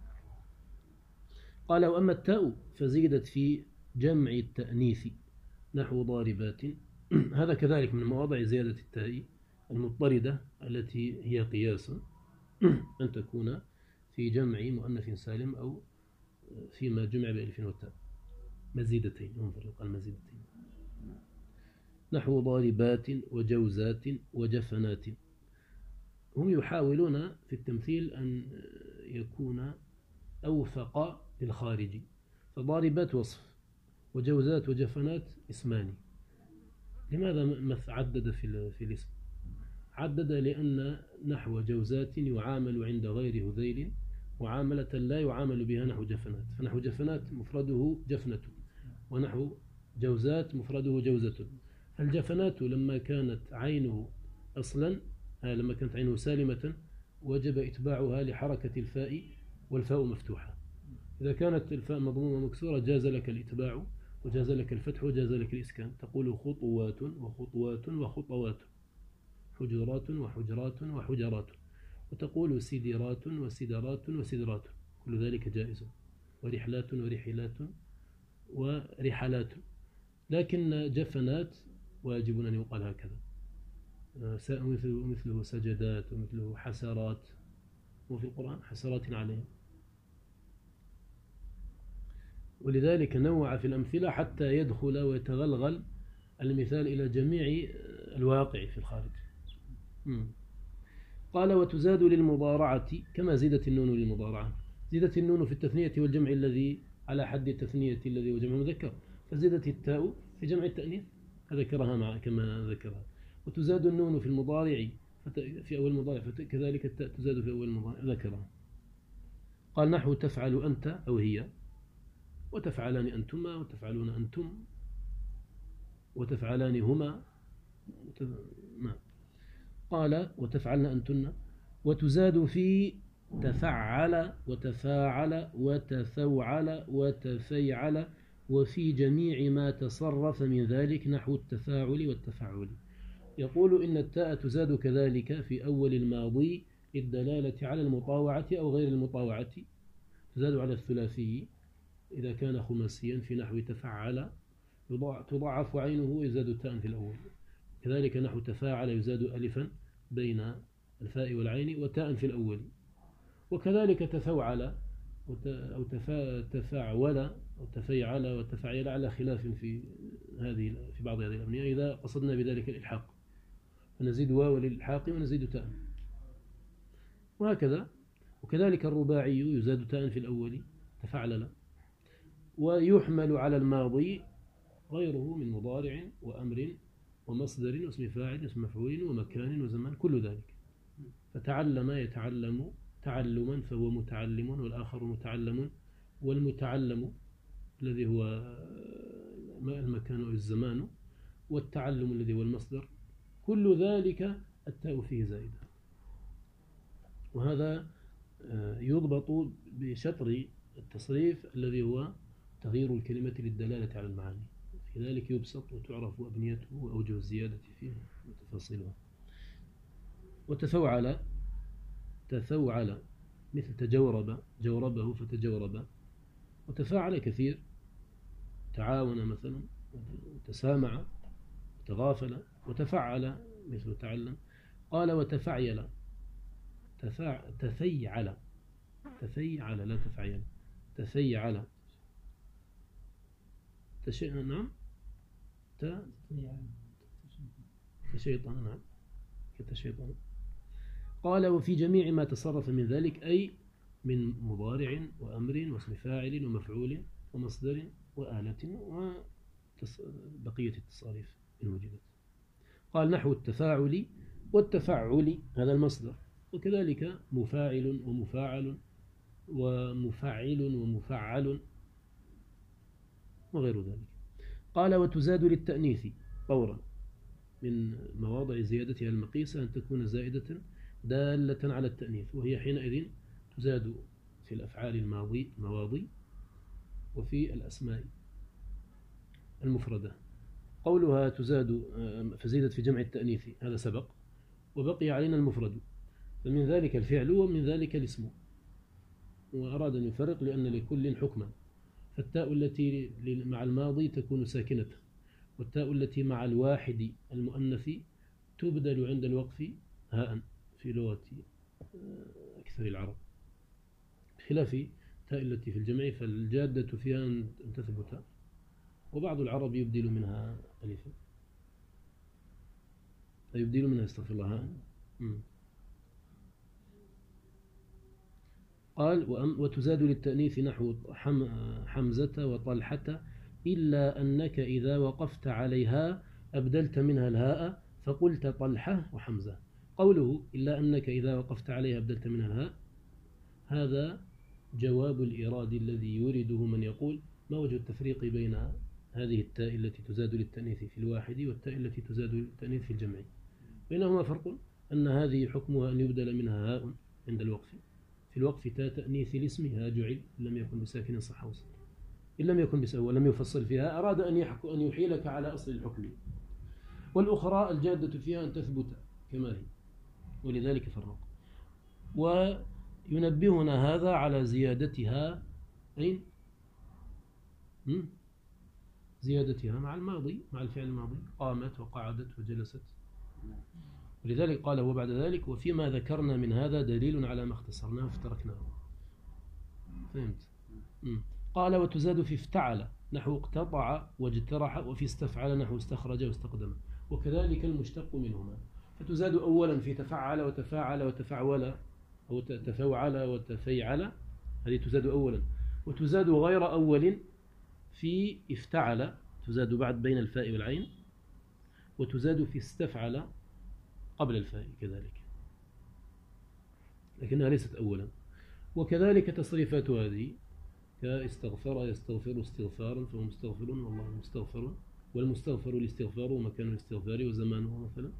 قال وأما التاء فزيدت في جمع التأنيث نحو ضاربات. هذا كذلك من مواضع زيادة التاء المضطردة التي هي قياس أن تكون في جمع مؤنث سالم أو فيما جمع بألف والتاء مزيدتين. انظر يقال مزيدتين. نحو ضاربات وجوزات وجفنات. هم يحاولون في التمثيل أن يكون أوفق للخارجي، فضاربات وصف وجوزات وجفنات اسمان. لماذا عدد في في الاسم؟ عدد لأن نحو جوزات يعامل عند غير هذيل معاملة لا يعامل بها نحو جفنات، فنحو جفنات مفرده جفنة، ونحو جوزات مفرده جوزة. فالجفنات لما كانت عينه أصلا لما كانت عينه سالمة وجب إتباعها لحركة الفاء والفاء مفتوحة. إذا كانت الفاء مضمومة مكسورة جاز لك الإتباع وجاز لك الفتح وجاز لك الإسكان. تقول خطوات وخطوات وخطوات، حجرات وحجرات وحجرات، وتقول سدرات وسدرات وسدرات، كل ذلك جائز. ورحلات ورحلات ورحلات. لكن جفنات واجب أن يقال هكذا، مثله سجدات ومثله حسرات، وفي القرآن حسرات عليهم. ولذلك نوع في الأمثلة حتى يدخل ويتغلغل المثال إلى جميع الواقع في الخارج. قال وتزاد للمضارعة كما زيدت النون للمضارعة. زيدت النون في التثنية والجمع الذي على حد التثنية الذي هو جمع مذكر، فزيدت التاء في جمع التأنيث فذكرها مع كما ذكرها. وتزاد النون في المضارع في أول المضارع، فكذلك التاء تزاد في أول المضارع ذكرها. قال نحو تفعل أنت أو هي، وتفعلان أنتما، وتفعلون أنتم، وتفعلان هما. نعم. قال وتفعلن أنتن. وتزاد في تفعل وتفاعل وتفوعل وتفيعل وفي جميع ما تصرف من ذلك نحو التفاعل والتفعل. يقول إن التاء تزاد كذلك في أول الماضي للدلالة على المطاوعة أو غير المطاوعة. تزاد على الثلاثي إذا كان خماسيا في نحو تفعل تضاعف عينه ويزاد تاء في الأول. كذلك نحو تفاعل يزاد ألفا بين الفاء والعين وتاء في الأول. وكذلك تفوعل أو تفاعل أو تفيعل وتفعيل على خلاف في هذه في بعض هذه الأبنية إذا قصدنا بذلك الإلحاق، فنزيد واو للإلحاق ونزيد تاء، وهكذا. وكذلك الرباعي يزاد تاء في الأول تفعلل. ويحمل على الماضي غيره من مضارع وأمر ومصدر واسم فاعل واسم مفعول ومكان وزمان كل ذلك. فتعلم يتعلم تعلما فهو متعلم، والآخر متعلم. والمتعلم الذي هو المكان والزمان، والتعلم الذي هو المصدر، كل ذلك التاء فيه زائدة. وهذا يضبط بشطر التصريف الذي هو تغيير الكلمة للدلالة على المعاني. في ذلك يبسط وتعرف أبنيته وأوجه الزيادة فيه وتفاصيلها. وتفوعل تفوعل مثل تجورب جوربه فتجورب. وتفاعل كثير، تعاون مثلا، وتسامع، وتغافل. وتفعل مثل تعلم. قال وتفعيل تفع... تفيعل تفيعل لا تفعيل تفيعل تش... نعم ت... تشيطان. نعم كتشيطان. قال وفي جميع ما تصرف من ذلك، أي من مضارع وأمر واسم فاعل ومفعول ومصدر وآلة وبقية التصاريف إن وجدت. قال نحو التفاعل والتفعل هذا المصدر، وكذلك مفاعل ومفاعل ومفعل ومفعل وغير ذلك. قال وتزاد للتأنيث طورا. من مواضع زيادتها المقيسة أن تكون زائدة دالة على التأنيث، وهي حينئذ تزاد في الأفعال الماضي المواضي وفي الأسماء المفردة. قولها تزاد فزيدت في جمع التأنيث هذا سبق، وبقي علينا المفرد، فمن ذلك الفعل ومن ذلك الاسم. وأراد أن يفرق لأن لكل حكما، فالتاء التي مع الماضي تكون ساكنة، والتاء التي مع الواحد المؤنث تبدل عند الوقف هاء في لغة أكثر العرب، بخلاف التاء التي في الجمع فالجادة فيها أن تثبت، وبعض العرب يبدل منها ألفا، يبدل منها استغفر الله هاء. قال وتزاد للتأنيث نحو حمزة وطلحة إلا أنك إذا وقفت عليها أبدلت منها الهاء فقلت طلحة وحمزة. قوله إلا أنك إذا وقفت عليها أبدلت منها الهاء هذا جواب الإراد الذي يورده من يقول ما وجه التفريق بين هذه التاء التي تزاد للتأنيث في الواحد والتاء التي تزاد للتأنيث في الجمع؟ بينهما فرق أن هذه حكمها أن يبدل منها هاء عند الوقف، في الوقف تاء تأنيث الاسم ها جعل لم يكن بساكن صح وصل، إن لم يكن بساكن ولم يفصل فيها أراد أن يحكو أن يحيلك على أصل الحكم، والأخرى الجادة فيها أن تثبت كما هي، ولذلك فرق. وينبهنا هذا على زيادتها أين؟ زيادتها مع الماضي، مع الفعل الماضي، قامت وقعدت وجلست. ولذلك قال هو بعد ذلك وفيما ذكرنا من هذا دليل على ما اختصرناه فتركناه. فهمت؟ مم. قال وتزاد في افتعل نحو اقتطع واجترح، وفي استفعل نحو استخرج واستقدم، وكذلك المشتق منهما، فتزاد أولا في تفعل وتفاعل وتفعول أو تفوعل وتفيعل، هذه تزاد أولا، وتزاد غير أول في افتعل، تزاد بعد بين الفاء والعين، وتزاد في استفعل قبل الفاء كذلك، لكنها ليست أولا. وكذلك تصريفات هذه كاستغفر يستغفر استغفارا فهو مستغفر والله مستغفر، والمستغفر الاستغفار ومكان الاستغفار وزمانه مثلا.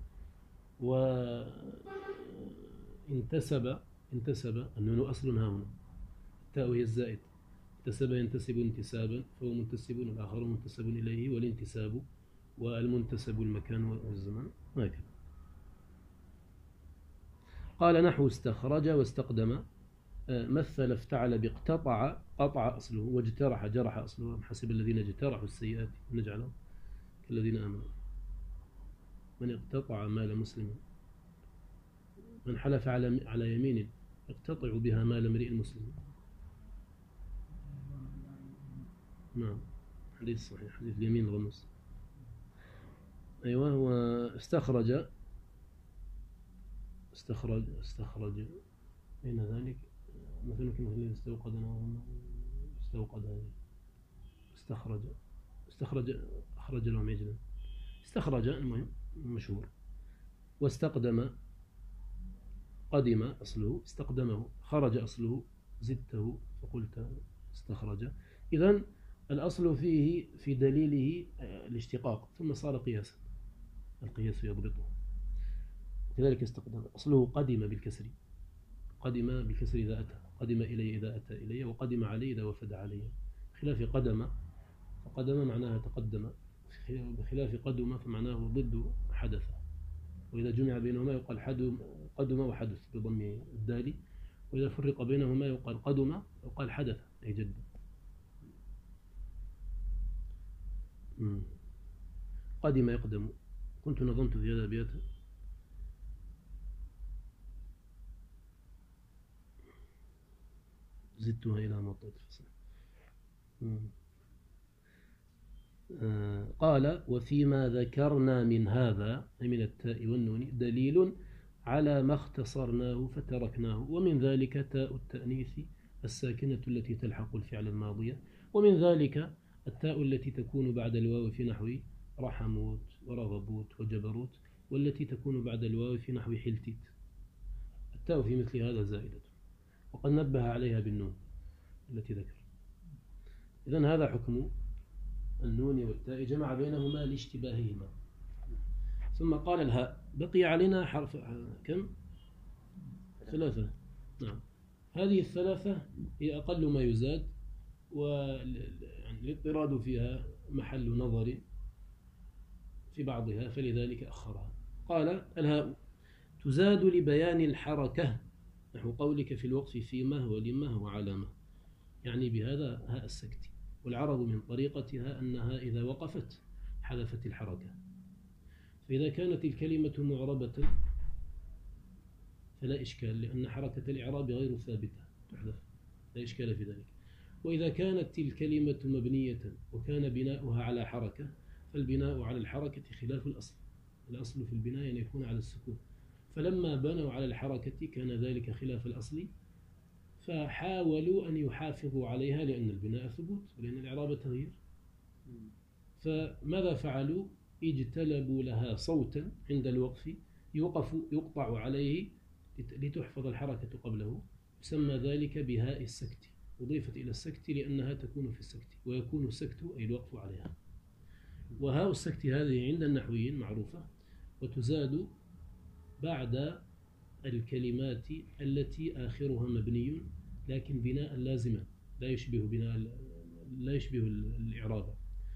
وانتسب انتسب النون أصل ها هنا، التاء هي الزائد، انتسب ينتسب انتسابا فهو منتسب والآخر منتسب إليه، والانتساب والمنتسب المكان والزمان هكذا. قال نحو استخرج واستقدم مثل افتعل باقتطع قطع أصله، واجترح جرح أصله، حسب الذين اجترحوا السيئات نجعلهم كالذين آمنوا. من اقتطع مال مسلم، من حلف على على يمين يقتطع بها مال امرئ مسلم. نعم حديث صحيح، حديث اليمين غمس. أيوة. واستخرج استخرج استخرج بين ذلك مثل كمثل استوقد استوقد استخرج استخرج أخرج لهم عجلا، استخرج المهم مشهور. واستقدم قدم أصله استقدمه، خرج أصله زدته فقلت استخرج. إذن الأصل فيه في دليله الاشتقاق ثم صار قياسا، القياس يضبطه. كذلك استقدم أصله قدم بالكسر، قدم بالكسر إذا أتى، قدم إلي إذا أتى إلي، وقدم علي إذا وفد علي، بخلاف قدم فقدم معناها تقدم، بخلاف قدم فمعناه ضد حدث، وإذا جمع بينهما يقال قدم وحدث بضم الدال، وإذا فرق بينهما يقال قدم ويقال حدث أي جد. قدم يقدم، كنت نظمت في هذا الأبيات زدتها إلى موطئ الفصل. آه قال وفيما ذكرنا من هذا أي من التاء والنون دليل على ما اختصرناه فتركناه، ومن ذلك تاء التأنيث الساكنة التي تلحق الفعل الماضية، ومن ذلك التاء التي تكون بعد الواو في نحو رحموت ورغبوت وجبروت، والتي تكون بعد الواو في نحو حلتيت. التاء في مثل هذا زائدة، وقد نبه عليها بالنون التي ذكر. إذن هذا حكم النون والتاء، جمع بينهما لاشتباههما. ثم قال الهاء، بقي علينا حرف كم؟ ثلاثة. نعم، هذه الثلاثة هي أقل ما يزاد، والاضطراد فيها محل نظر في بعضها فلذلك أخرها. قال الهاء تزاد لبيان الحركة نحو قولك في الوقف فيما ولما وعلامة، يعني بهذا هاء السكت. والعرب من طريقتها أنها إذا وقفت حذفت الحركة. فإذا كانت الكلمة معربة فلا إشكال، لأن حركة الإعراب غير ثابتة تحذف، لا إشكال في ذلك. وإذا كانت الكلمة مبنية وكان بناؤها على حركة فالبناء على الحركة خلاف الأصل. الأصل في البناء أن يكون على السكون، فلما بنوا على الحركة كان ذلك خلاف الأصل، فحاولوا أن يحافظوا عليها لأن البناء ثبوت ولأن الإعراب تغيير. فماذا فعلوا؟ اجتلبوا لها صوتا عند الوقف يوقف يقطع عليه لتحفظ الحركة قبله، يسمى ذلك بهاء السكت، أضيفت إلى السكت لأنها تكون في السكت، ويكون السكت أي الوقف عليها. وهاء السكت هذه عند النحويين معروفة، وتزاد بعد الكلمات التي آخرها مبني لكن بناء لازما لا يشبه بناء لا يشبه الإعراب،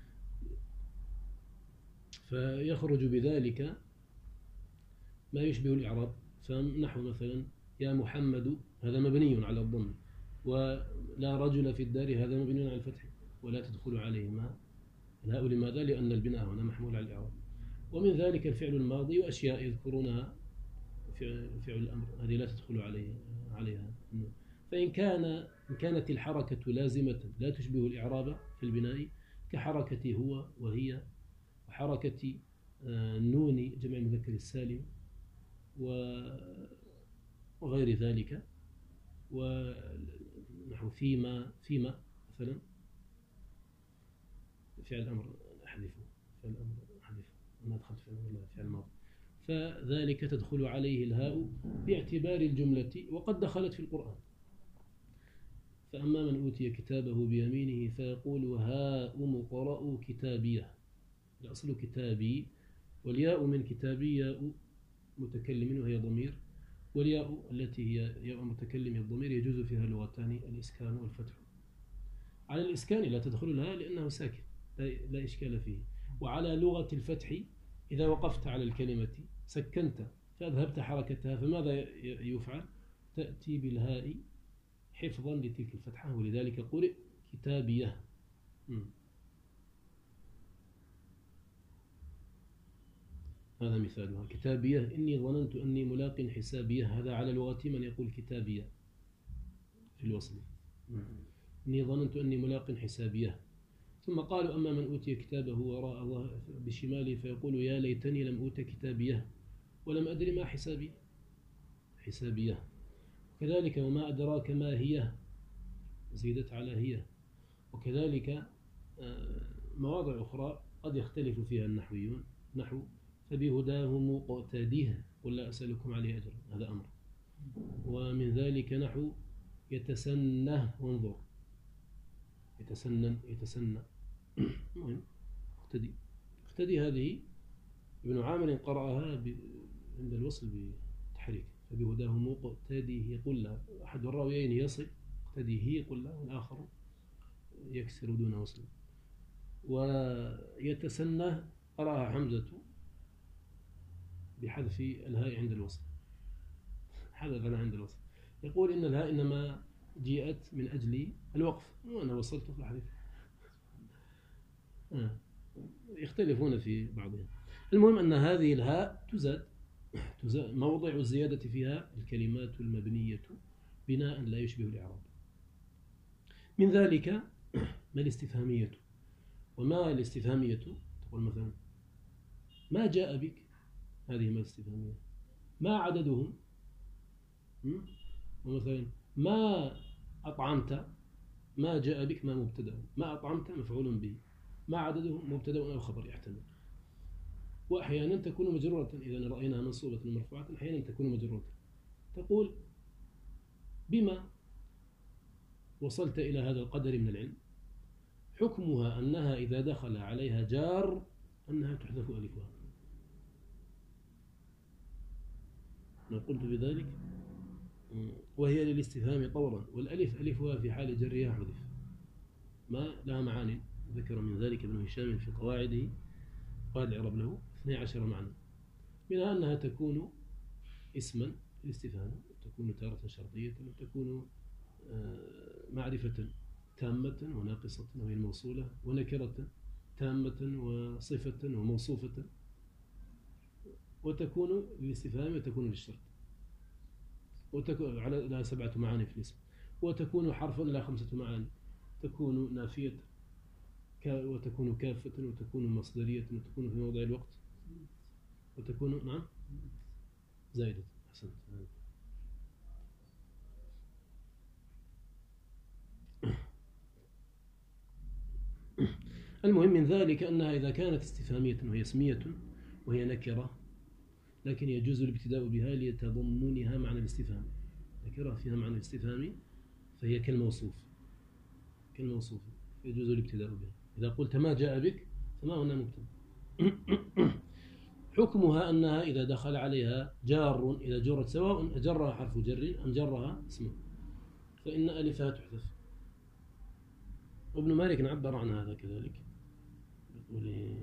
فيخرج بذلك ما يشبه الإعراب. فنحو مثلا يا محمد هذا مبني على الضم، ولا رجل في الدار هذا مبني على الفتح، ولا تدخل عليهما الهاء. لماذا؟ لأن البناء هنا محمول على الإعراب. ومن ذلك الفعل الماضي وأشياء يذكرونها فعل الأمر، هذه لا تدخل عليه عليها. فإن كان إن كانت الحركة لازمة لا تشبه الإعراب في البناء كحركة هو وهي، وحركة النون جمع المذكر السالم وغير ذلك، ونحو فيما فيما مثلا فعل الأمر أحذفه، فعل الأمر أحذفه، أنا دخلت في الأمر لا فعل الماضي، فذلك تدخل عليه الهاء باعتبار الجملة وقد دخلت في القرآن. فأما من أوتي كتابه بيمينه فيقول هاؤم اقرءوا كتابيه، الأصل كتابي، والياء من كتابي ياء متكلم وهي ضمير، والياء التي هي ياء متكلم الضمير يجوز فيها لغتان الإسكان والفتح. على الإسكان لا تدخل الهاء لأنه ساكن لا إشكال فيه، وعلى لغة الفتح إذا وقفت على الكلمة سكنت فأذهبت حركتها فماذا يفعل؟ تأتي بالهاء حفظا لتلك الفتحة، ولذلك قرئ كتابيه. م. هذا مثالها كتابيه، إني ظننت أني ملاق حسابيه، هذا على لغة من يقول كتابيه في الوصل، إني ظننت أني ملاق حسابيه. ثم قالوا أما من أوتي كتابه وراء بشماله فيقول يا ليتني لم أوت كتابيه ولم أدري ما حسابي حسابيه. كذلك وما أدراك ما هي زيدت على هي. وكذلك مواضع أخرى قد يختلف فيها النحويون، نحو فبهداه مقتديه قل لا أسألكم عليه أجرا، هذا أمر. ومن ذلك نحو يتسنه وانظر، يتسنن يتسنى المهم اقتدي. اقتدي هذه ابن عامر قرأها عند الوصل بتحريك، فبهداه مقتديه قل لا، أحد الراويين يصل اقتديه قل لا، والآخر يكسر دون وصل. ويتسنى قرأها حمزة بحذف الهاء عند الوصل، حذفنا عند الوصل، يقول إن الهاء إنما جاءت من أجل الوقف وأنا وصلت فأحذف. آه. يختلفون في بعضهم. المهم أن هذه الهاء تزاد, تزاد موضع الزيادة فيها الكلمات المبنية بناء لا يشبه الإعراب. من ذلك ما الاستفهامية. وما الاستفهامية تقول مثلا ما جاء بك، هذه ما الاستفهامية، ما عددهم، ومثلا ما أطعمت، ما جاء بك ما مبتدأ، ما أطعمت مفعول به، ما عددهم مبتدأ أو خبر يحتمل. وأحيانا تكون مجرورة إذا رأيناها منصوبة مرفوعة، أحيانا تكون مجرورة. تقول بما وصلت إلى هذا القدر من العلم حكمها أنها إذا دخل عليها جار أنها تحذف ألفها. ما قلت بذلك، وهي للاستفهام طورا، والألف ألفها في حال جرها حذف. ما لها معاني ذكر من ذلك ابن هشام في قواعده، قال العرب له اثني عشر معنى، منها أنها تكون اسما للاستفهام، تكون تارة شرطية، وتكون معرفة تامة وناقصة وهي الموصولة، ونكرة تامة وصفة وموصوفة، وتكون للاستفهام وتكون للشرط، وتكون على لها سبعة معاني في الاسم، وتكون حرفا لها خمسة معاني، تكون نافية وتكون كافة وتكون مصدرية وتكون في موضع الوقت وتكون نعم زائدة. أحسنت. المهم من ذلك أنها إذا كانت استفهامية وهي اسمية وهي نكرة، لكن يجوز الابتداء بها لتضمنها معنى الاستفهام. نكرة فيها معنى الاستفهام فهي كالموصوف كالموصوف يجوز الابتداء بها. إذا قلت ما جاء بك فما هنا مبتدأ. حكمها أنها إذا دخل عليها جار، إذا جرت سواء أجرها حرف جر أم جرها اسمه، فإن ألفها تحذف. وابن مالك عبر عن هذا كذلك، يقول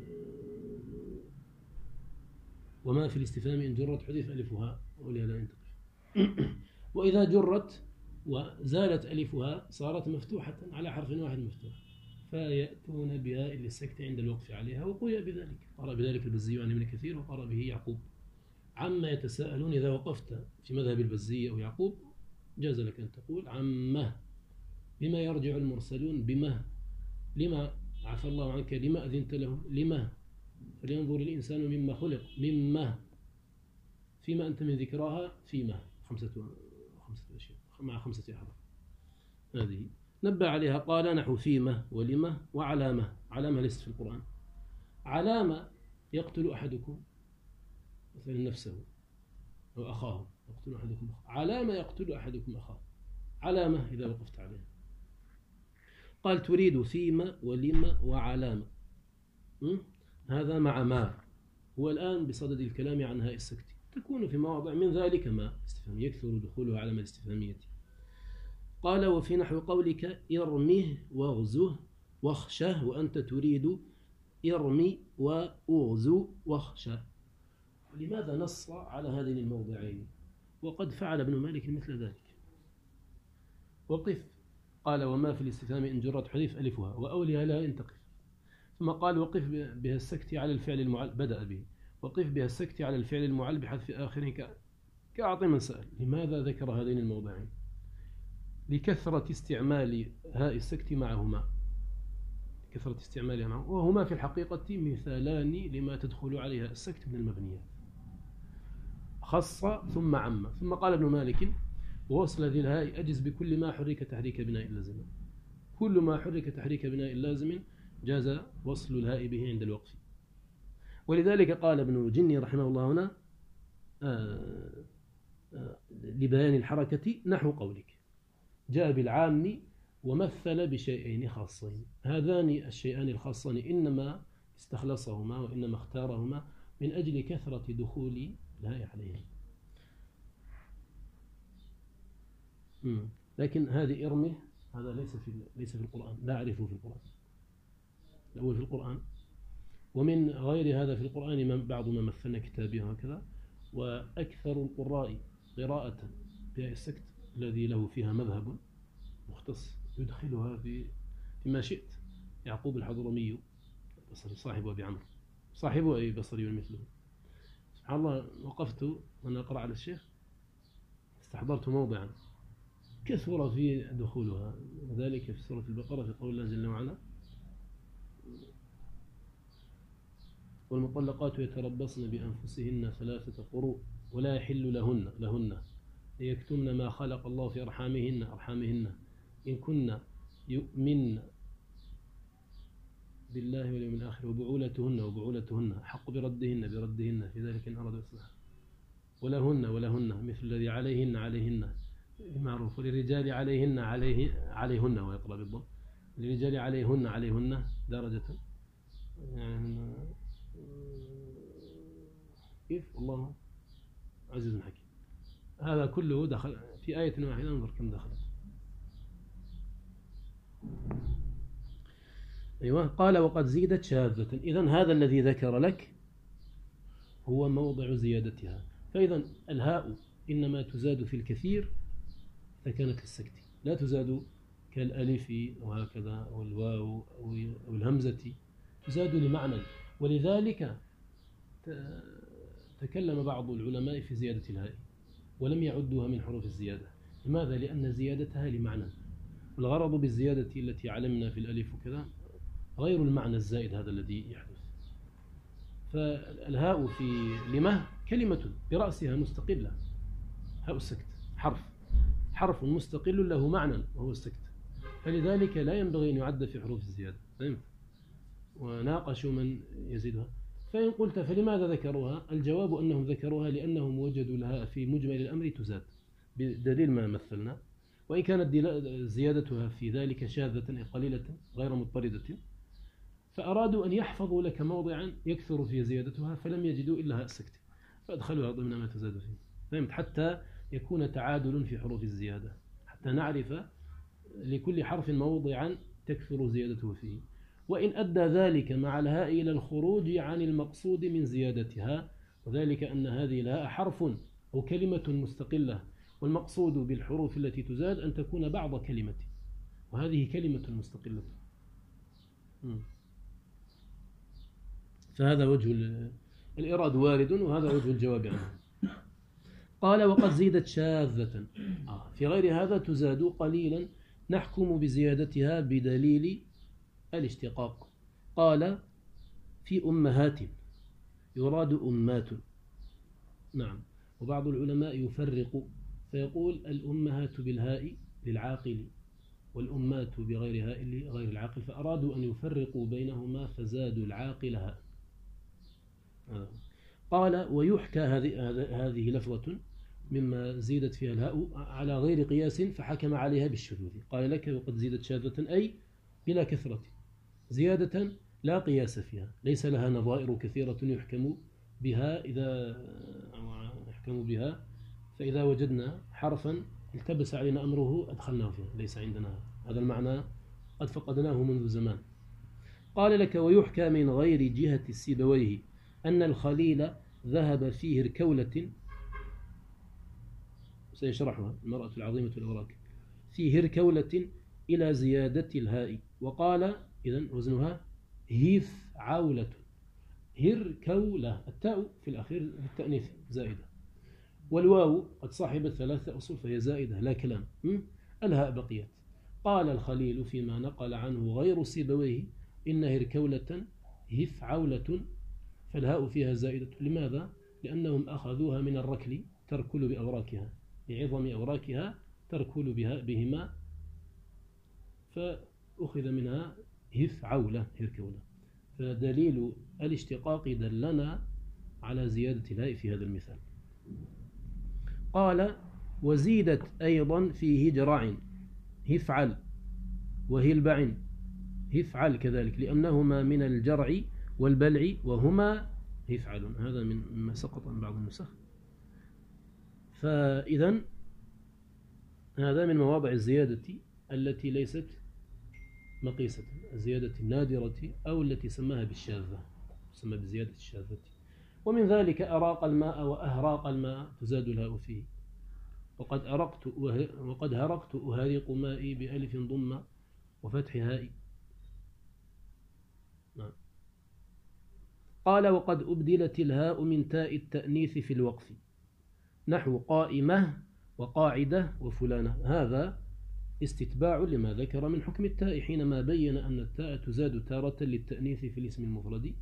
وما في الاستفهام إن جرت حذف ألفها ولها لا ينتقف. وإذا جرت وزالت ألفها صارت مفتوحة على حرف واحد مفتوح، فيأتون بها إلى السكت عند الوقف عليها، وقوي بذلك. قرأ بذلك البزي عن ابن كثير، وقرأ به يعقوب. عما يتساءلون إذا وقفت في مذهب البزي أو يعقوب جاز لك أن تقول عمه، بما يرجع المرسلون، بما لما عفى الله عنك، لما أذنت لهم، لما فلينظر الإنسان مما خلق، مما فيما أنت من ذكراها، فيما خمسة خمسة أشياء مع خمسة أحرف. هذه نبه عليها، قال نحو فيما ولما وعلامة. علامة ليست في القرآن. علامة يقتل أحدكم مثلا نفسه أو أخاه، يقتل أحدكم أخاه. علامة يقتل أحدكم أخاه، علامة إذا وقفت عليها. قال تريد فيما ولما وعلامة، هذا مع ما هو الآن بصدد الكلام عن هاء السكت، تكون في مواضع من ذلك ما استفهام يكثر دخولها على ما الاستفهامية. قال وفي نحو قولك ارمه واغزه واخشه، وأنت تريد ارمي واغزو واخشى. لماذا نص على هذين الموضعين وقد فعل ابن مالك مثل ذلك؟ وقف. قال وما في الاستفهام إن جرت حذف ألفها وأولها لا إن تقف. ثم قال وقف بها السكت على الفعل المعل، بدأ به وقف بها السكت على الفعل المعل بحذف آخره كأعطي من سأل. لماذا ذكر هذين الموضعين؟ لكثرة استعمال هاء السكت معهما، كثرة استعمالها معه، وهما في الحقيقة مثالان لما تدخل عليها السكت من المبنيات، خاصة ثم عامة. ثم قال ابن مالك ووصل ذي الهاء أجز بكل ما حرك تحريك بناء لازم. كل ما حرك تحريك بناء لازم جاز وصل الهاء به عند الوقف. ولذلك قال ابن الجني رحمه الله هنا آه آه لبيان الحركة نحو قولك جاء بالعام ومثل بشيئين خاصين. هذان الشيئان الخاصان إنما استخلصهما وإنما اختارهما من أجل كثرة دخول الهاء عليهم. لكن هذه إرمه هذا ليس في ليس في القرآن، لا أعرفه في القرآن. الأول في القرآن، ومن غير هذا في القرآن من بعض ما مثلنا كتابه هكذا. وأكثر القراء قراءة بهاء السكت الذي له فيها مذهب مختص يدخلها في فيما شئت. يعقوب الحضرمي البصري صاحب أبي عمرو، صاحبه أي بصري مثله. سبحان الله، وقفت وأنا أقرأ على الشيخ استحضرت موضعا كثر في دخولها، وذلك في سورة البقرة في قول الله جل وعلا والمطلقات يتربصن بأنفسهن ثلاثة قروء ولا يحل لهن لهن يكتمن ما خلق الله في أرحامهن أرحامهن إن كن يؤمن بالله واليوم الآخر وبعولتهن وبعولتهن حق بردهن بردهن في ذلك إن أرادوا إصلاحا ولهن ولهن مثل الذي عليهن عليهن بالمعروف وللرجال عليهن عليه عليهن ويقرأ بالضم للرجال عليهن عليهن درجة يعني كيف الله عزيز حكيم. هذا كله دخل في آية واحدة، انظر كم دخلت. أيوة. قال وقد زيدت شاذة. إذن هذا الذي ذكر لك هو موضع زيادتها. فإذا الهاء إنما تزاد في الكثير إذا كانت للسكت، لا تزاد كالألف وهكذا أو الواو أو الهمزة تزاد لمعنى. ولذلك تكلم بعض العلماء في زيادة الهاء ولم يعدوها من حروف الزيادة. لماذا؟ لأن زيادتها لمعنى. الغرض بالزيادة التي علمنا في الألف وكذا غير المعنى الزائد هذا الذي يحدث. فالهاء في لمه كلمة برأسها مستقلة، هاء السكت حرف حرف مستقل له معنى وهو السكت، فلذلك لا ينبغي أن يعد في حروف الزيادة. فهمت؟ وناقشوا من يزيدها. فإن قلت فلماذا ذكروها؟ الجواب أنهم ذكروها لأنهم وجدوا لها في مجمل الأمر تزاد بدليل ما مثلنا، وإن كانت زيادتها في ذلك شاذة أي قليلة غير مضطردة، فأرادوا أن يحفظوا لك موضعا يكثر في زيادتها فلم يجدوا إلا هاء السكت فأدخلوها ضمن ما تزاد فيه. فهمت؟ حتى يكون تعادل في حروف الزيادة، حتى نعرف لكل حرف موضعا تكثر زيادته فيه. وإن أدى ذلك مع الهاء إلى الخروج عن المقصود من زيادتها، وذلك أن هذه الهاء حرف أو كلمة مستقلة، والمقصود بالحروف التي تزاد أن تكون بعض كلمة، وهذه كلمة مستقلة. فهذا وجه الإراد وارد، وهذا وجه الجواب عنه. قال وقد زيدت شاذة، آه في غير هذا تزاد قليلا نحكم بزيادتها بدليل الاشتقاق. قال في أمهات يراد أمات. نعم. وبعض العلماء يفرق فيقول الأمهات بالهاء للعاقل والأمات بغير هاء لغير العاقل، فأرادوا أن يفرقوا بينهما فزادوا العاقل هاء. قال ويحكى هذه لفظة مما زيدت فيها الهاء على غير قياس فحكم عليها بالشذوذ. قال لك وقد زيدت شاذة أي بلا كثرة، زيادة لا قياس فيها، ليس لها نظائر كثيرة يحكم بها إذا يحكم بها، فإذا وجدنا حرفا التبس علينا أمره أدخلناه فيه، ليس عندنا هذا المعنى قد فقدناه منذ زمان. قال لك ويحكى من غير جهة السيبويه أن الخليل ذهب في هركولة، سيشرحها المرأة العظيمة الأوراق، في هركولة إلى زيادة الهاء، وقال إذن وزنها هيف عولة. هركولة التاء في الأخير بالتأنيث زائدة، والواو قد صاحبت ثلاثة أصول فهي زائدة لا كلام، الهاء بقيت. قال الخليل فيما نقل عنه غير سيبويه إن هركولة هيف عولة فالهاء فيها زائدة. لماذا؟ لأنهم أخذوها من الركل تركل بأوراكها، لعظم أوراكها تركل بها بهما، فأخذ منها هف عولة هركولة. فدليل الاشتقاق دلنا على زيادة الهاء في هذا المثال. قال وزيدت أيضا في هجرع هفعل وهلبع هفعل كذلك لأنهما من الجرع والبلع وهما هفعل، هذا من ما سقط عن بعض النسخ. فإذا هذا من مواضع الزيادة التي ليست مقيسة، الزيادة النادرة أو التي سماها بالشاذة، تسمى بزيادة الشاذة. ومن ذلك أراق الماء وأهراق الماء تزاد الهاء فيه، وقد أرقت وقد هرقت أهارق مائي بألف ضمة وفتح هاء. نعم. قال وقد أبدلت الهاء من تاء التأنيث في الوقف نحو قائمة وقاعدة وفلانة. هذا استتباع لما ذكر من حكم التاء حينما بين أن التاء تزاد تارة للتأنيث في الاسم المفرد.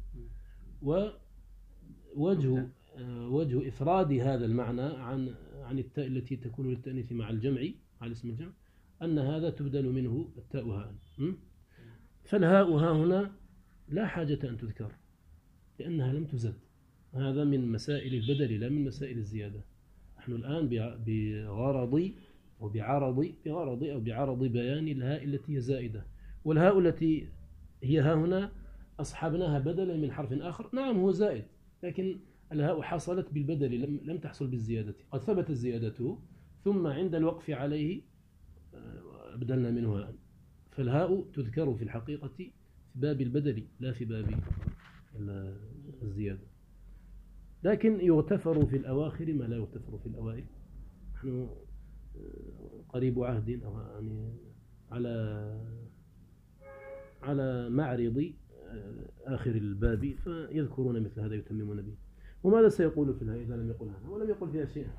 ووجه وجه إفراد هذا المعنى عن عن التاء التي تكون للتأنيث مع الجمع على اسم الجمع أن هذا تبدل منه التاء هاء. فالهاء ها هنا لا حاجة أن تذكر لأنها لم تزد، هذا من مسائل البدل لا من مسائل الزيادة. نحن الآن بغرض وبعرض بغرض أو بعرض بيان الهاء التي هي زائدة، والهاء التي هي ها هنا أصحبناها بدلا من حرف آخر. نعم هو زائد، لكن الهاء حصلت بالبدل لم لم تحصل بالزيادة، قد ثبتت زيادته ثم عند الوقف عليه أبدلنا منه هاء. فالهاء تذكر في الحقيقة في باب البدل لا في باب الزيادة، لكن يغتفر في الأواخر ما لا يغتفر في الأوائل. نحن قريب عهد أو يعني على على معرض آخر الباب فيذكرون مثل هذا يتممون به. وماذا سيقول فيها إذا لم يقل هذا ولم يقل فيها شيء؟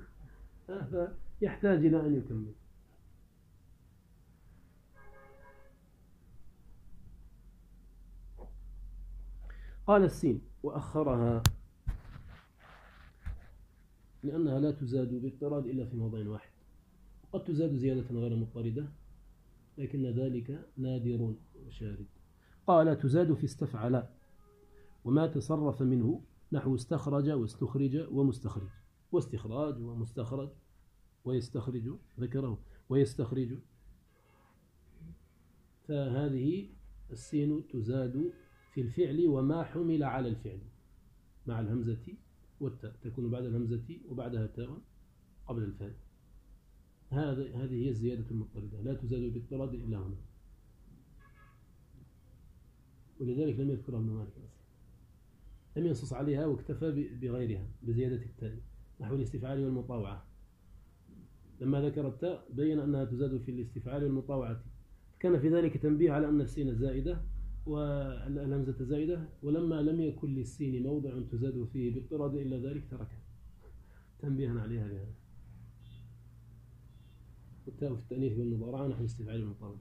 فيحتاج إلى أن يكمل. قال السين وأخرها لأنها لا تزاد باضطراد إلا في موضع واحد، وقد تزاد زيادة غير مضطردة لكن ذلك نادر وشارد. قال تزاد في استفعل وما تصرف منه نحو استخرج واستخرج ومستخرج واستخراج ومستخرج ويستخرج ذكره ويستخرج. فهذه السين تزاد في الفعل وما حمل على الفعل مع الهمزة والتاء، تكون بعد الهمزة وبعدها تاء قبل الفاء. هذه هذه هي الزيادة المضطردة، لا تزاد باضطراد إلا هنا، ولذلك لم يذكرها ابن مالك أصلا، لم ينصص عليها واكتفى بغيرها بزيادة التاء نحو الاستفعال والمطاوعة. لما ذكر التاء بين أنها تزاد في الاستفعال والمطاوعة، كان في ذلك تنبيه على أن السين زائدة والهمزة زائدة، ولما لم يكن للسين موضع تزاد فيه باضطراد إلا ذلك تركها تنبيها عليها بهذا. والتاء في التأنيث والمضارعة نحو الاستفعال والمطاوعة.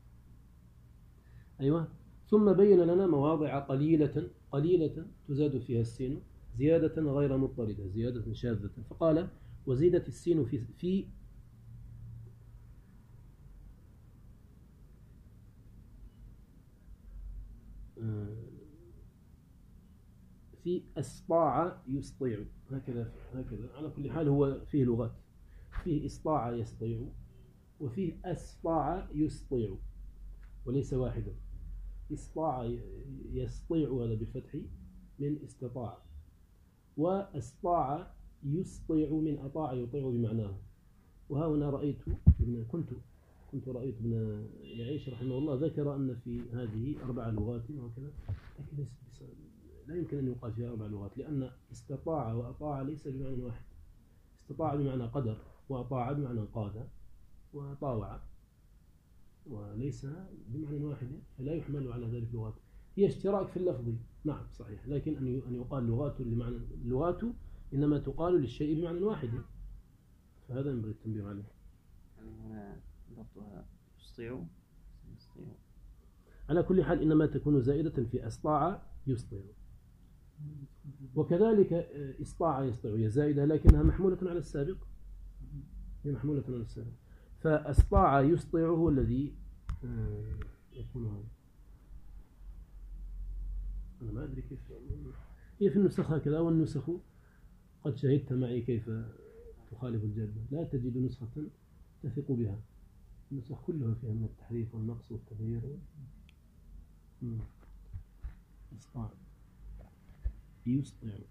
أيوة. ثم بين لنا مواضع قليلة قليلة تزاد فيها السين زيادة غير مضطردة، زيادة شاذة. فقال وزيدت السين في في في أسطاع يسطيع، هكذا هكذا. على كل حال هو فيه لغات، فيه إسطاع يسطيع وفيه أسطاع يسطيع وليس واحدا. إسطاع يسطيع هذا بالفتح من استطاع، وأسطاع يسطيع من أطاع يطيع بمعناه. وها هنا رأيت ابن كنت كنت رأيت ابن يعيش رحمه الله ذكر أن في هذه أربع لغات وكذا، لكن لا يمكن أن يقال فيها أربع لغات، لأن استطاع وأطاع ليس بمعنى واحد. استطاع بمعنى قدر، وأطاع بمعنى قاد، وطاوع، وليس بمعنى واحد، فلا يحمل على ذلك لغات. هي اشتراك في اللفظ نعم صحيح، لكن أن يقال لغات لمعنى اللغات إنما تقال للشيء بمعنى واحد، فهذا ينبغي التنبيه عليه. هنا ضبطها يسطيع. على كل حال إنما تكون زائدة في أسطاع يسطيع، وكذلك إسطاع يسطيع هي زائدة لكنها محمولة على السابق، هي محمولة على السابق. فأسطاع يسطيع هو الذي يكون هذا. أنا ما أدري كيف هي في النسخ هكذا، والنسخ قد شهدت معي كيف تخالف الجادة، لا تجد نسخة تثق بها، النسخ كلها فيها من التحريف والنقص والتغيير. إسطاع يسطيع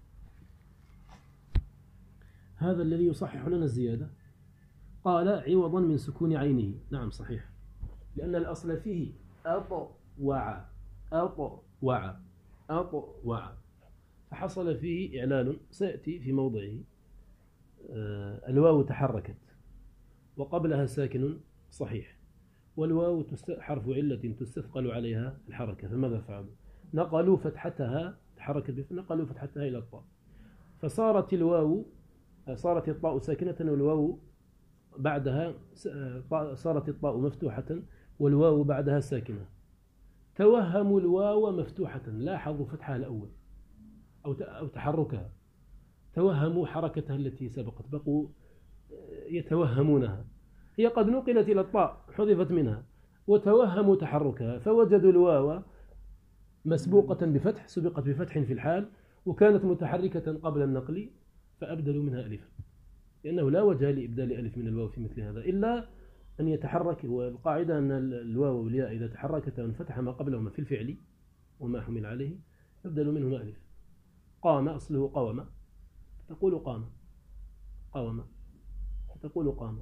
هذا الذي يصحح لنا الزيادة. قال عوضا من سكون عينه، نعم صحيح، لأن الأصل فيه أطوع أطوع أطوع، فحصل فيه إعلال سيأتي في موضعه. الواو تحركت وقبلها ساكن صحيح، والواو حرف علة تستثقل عليها الحركة، فماذا فعلوا؟ نقلوا فتحتها، تحركت نقلوا فتحتها إلى الطاء، فصارت الواو صارت الطاء ساكنة والواو بعدها صارت الطاء مفتوحة والواو بعدها ساكنة. توهموا الواو مفتوحة، لاحظوا فتحها الأول أو تحركها، توهموا حركتها التي سبقت، بقوا يتوهمونها، هي قد نقلت إلى الطاء حذفت منها، وتوهموا تحركها فوجدوا الواو مسبوقة بفتح، سبقت بفتح في الحال وكانت متحركة قبل النقل فأبدلوا منها ألفا، لأنه لا وجه لإبدال ألف من الواو في مثل هذا إلا أن يتحرك. والقاعدة أن الواو والياء إذا تحركتا وانفتح ما قبلهما في الفعل وما حمل عليه يبدل منهما ألف. قام أصله قوم، تقول قام قوم، تقول قام.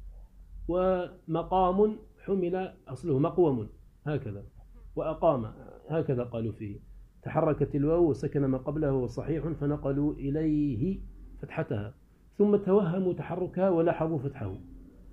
ومقام حمل أصله مقوم هكذا، وأقام هكذا قالوا فيه، تحركت الواو وسكن ما قبله وهو صحيح فنقلوا إليه فتحتها، ثم توهموا تحركها ولاحظوا فتحه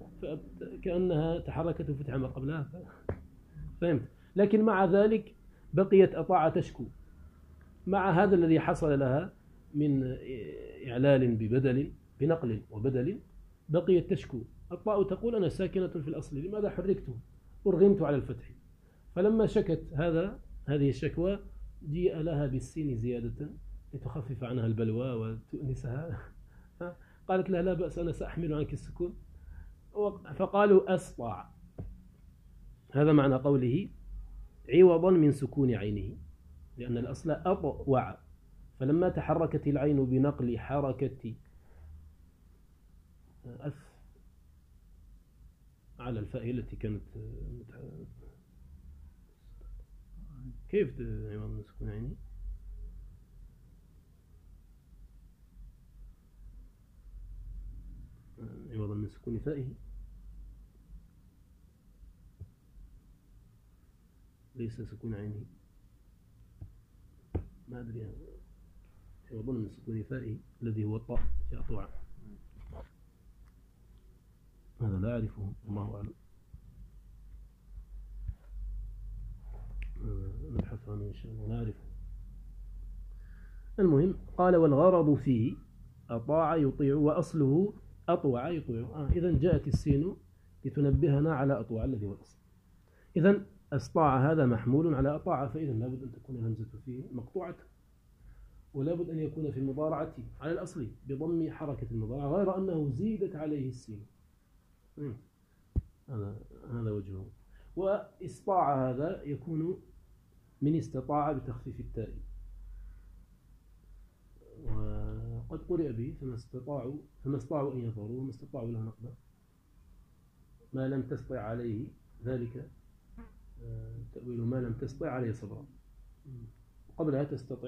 كأنها تحركت فتح ما قبلها، فهمت؟ لكن مع ذلك بقيت أطاع تشكو مع هذا الذي حصل لها من إعلال ببدل بنقل وبدل، بقيت تشكو. الطاء تقول أنا ساكنة في الأصل، لماذا حركت؟ أرغمت على الفتح. فلما شكت هذا هذه الشكوى جيء لها بالسين زيادة لتخفف عنها البلوى وتؤنسها، قالت لها لا بأس أنا سأحمل عنك السكون، فقالوا أسطع. هذا معنى قوله عوضا من سكون عينه، لأن الأصل أطوع، فلما تحركت العين بنقل حركة أف على الفاء التي كانت كيف عوضا من سكون عينه؟ عوضا من سكون فائه، ليس سكون عينه، ما أدري، عوضا من سكون فائه الذي هو الطاء في أطوع، هذا لا أعرفه الله أعلم، نبحث عنه إن شاء الله لا أعرفه. المهم قال والغرض فيه أطاع يطيع وأصله أطوع يطيع. آه إذن جاءت السين لتنبهنا على أطوع الذي هو الأصل. إذن أسطاع هذا محمول على أطاع، فإذن لابد أن تكون الهمزة فيه مقطوعة، ولابد أن يكون في المضارعة على الأصل بضم حركة المضارعة، غير أنه زيدت عليه السين. هذا هذا وجهه. وإسطاع هذا يكون من استطاع بتخفيف التاء، وقد قرئ به فما استطاعوا فما استطاعوا أن يظهروا وما استطاعوا له نقبة، ما لم تستطع عليه ذلك تأويل ما لم تستطع عليه صبرا، وقبلها تستطع،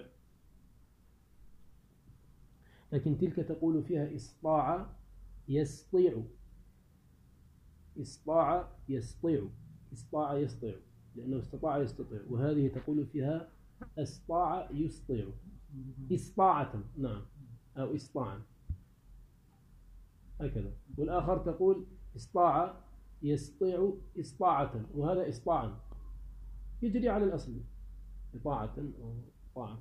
لكن تلك تقول فيها إسطاع يستطيع، إسطاع يستطيع، إسطاع يستطيع لأنه استطاع يستطيع، وهذه تقول فيها أسطاع يستطيع، إسطاعة نعم أو إسطاعا هكذا. والآخر تقول إسطاع يستطيع إسطاعة، وهذا إسطاعا يجري على الأصل إطاعة أو طاعة.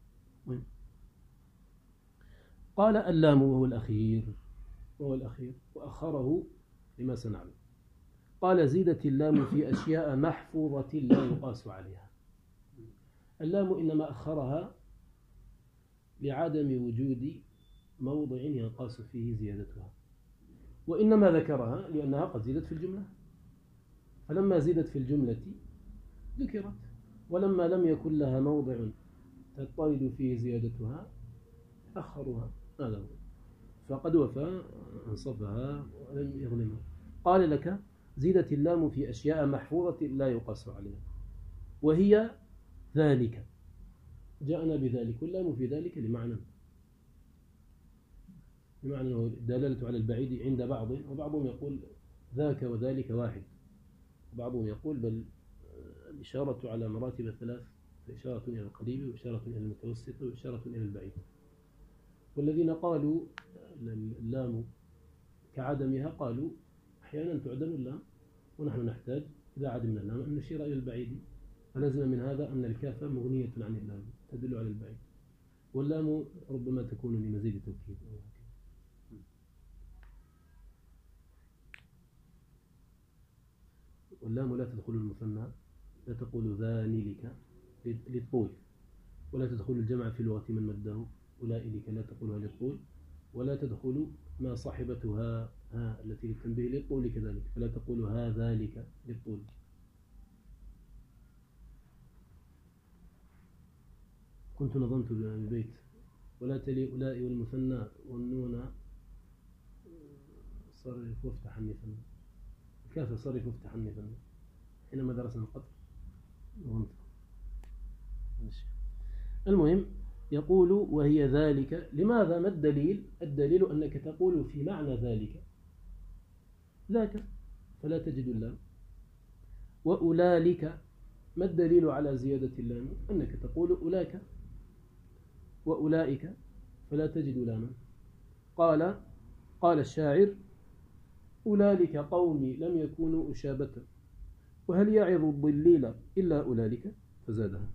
قال اللام وهو الأخير، وهو الأخير وأخره لما سنعلم. قال زيدت اللام في أشياء محفوظة لا يقاس عليها. اللام إنما أخرها لعدم وجود موضع ينقاس فيه زيادتها، وإنما ذكرها لأنها قد زيدت في الجملة، فلما زيدت في الجملة ذكرت، ولما لم يكن لها موضع تضطرد فيه زيادتها أخرها. هذا هو، فقد وفى أنصفها ولم يظلمها. قال لك زيدت اللام في أشياء محفوظة لا يقاس عليها، وهي ذلك، جاءنا بذلك، واللام في ذلك لمعنى بمعنى الدلالة على البعيد عند بعض، وبعضهم يقول ذاك وذلك واحد، وبعضهم يقول بل الإشارة على مراتب ثلاث، إشارة إلى القريب وإشارة إلى المتوسط وإشارة إلى البعيد. والذين قالوا اللام كعدمها قالوا أحيانا تعدم اللام، ونحن نحتاج إذا عدمنا اللام أن نشير إلى البعيد، فلازم من هذا أن الكاف مغنية عن اللام تدل على البعيد، واللام ربما تكون لمزيد التوكيد. واللام لا تدخل المثنى، لا تقول ذانلك للطول، ولا تدخل الجمع في لغة من مده، أولئك لا تقولها للطول، ولا تدخل ما صاحبتها ها التي للتنبيه للطول كذلك، فلا تقول ها ذلك للطول. كنت نظمت ببيت ولا تلي أولئك والمثنى والنون صرف وافتح النثنى، الكاف صرف وافتح النثنى، حينما درسنا القدر نظمت. المهم يقول وهي ذلك، لماذا؟ ما الدليل؟ الدليل أنك تقول في معنى ذلك ذاك فلا تجد اللام. وأولئك، ما الدليل على زيادة اللام؟ أنك تقول أولاك وأولئك فلا تجد لاما. قال قال الشاعر أولئك قومي لم يكونوا أشابة، وهل يعظ الضليل إلا أولئك، فزادها.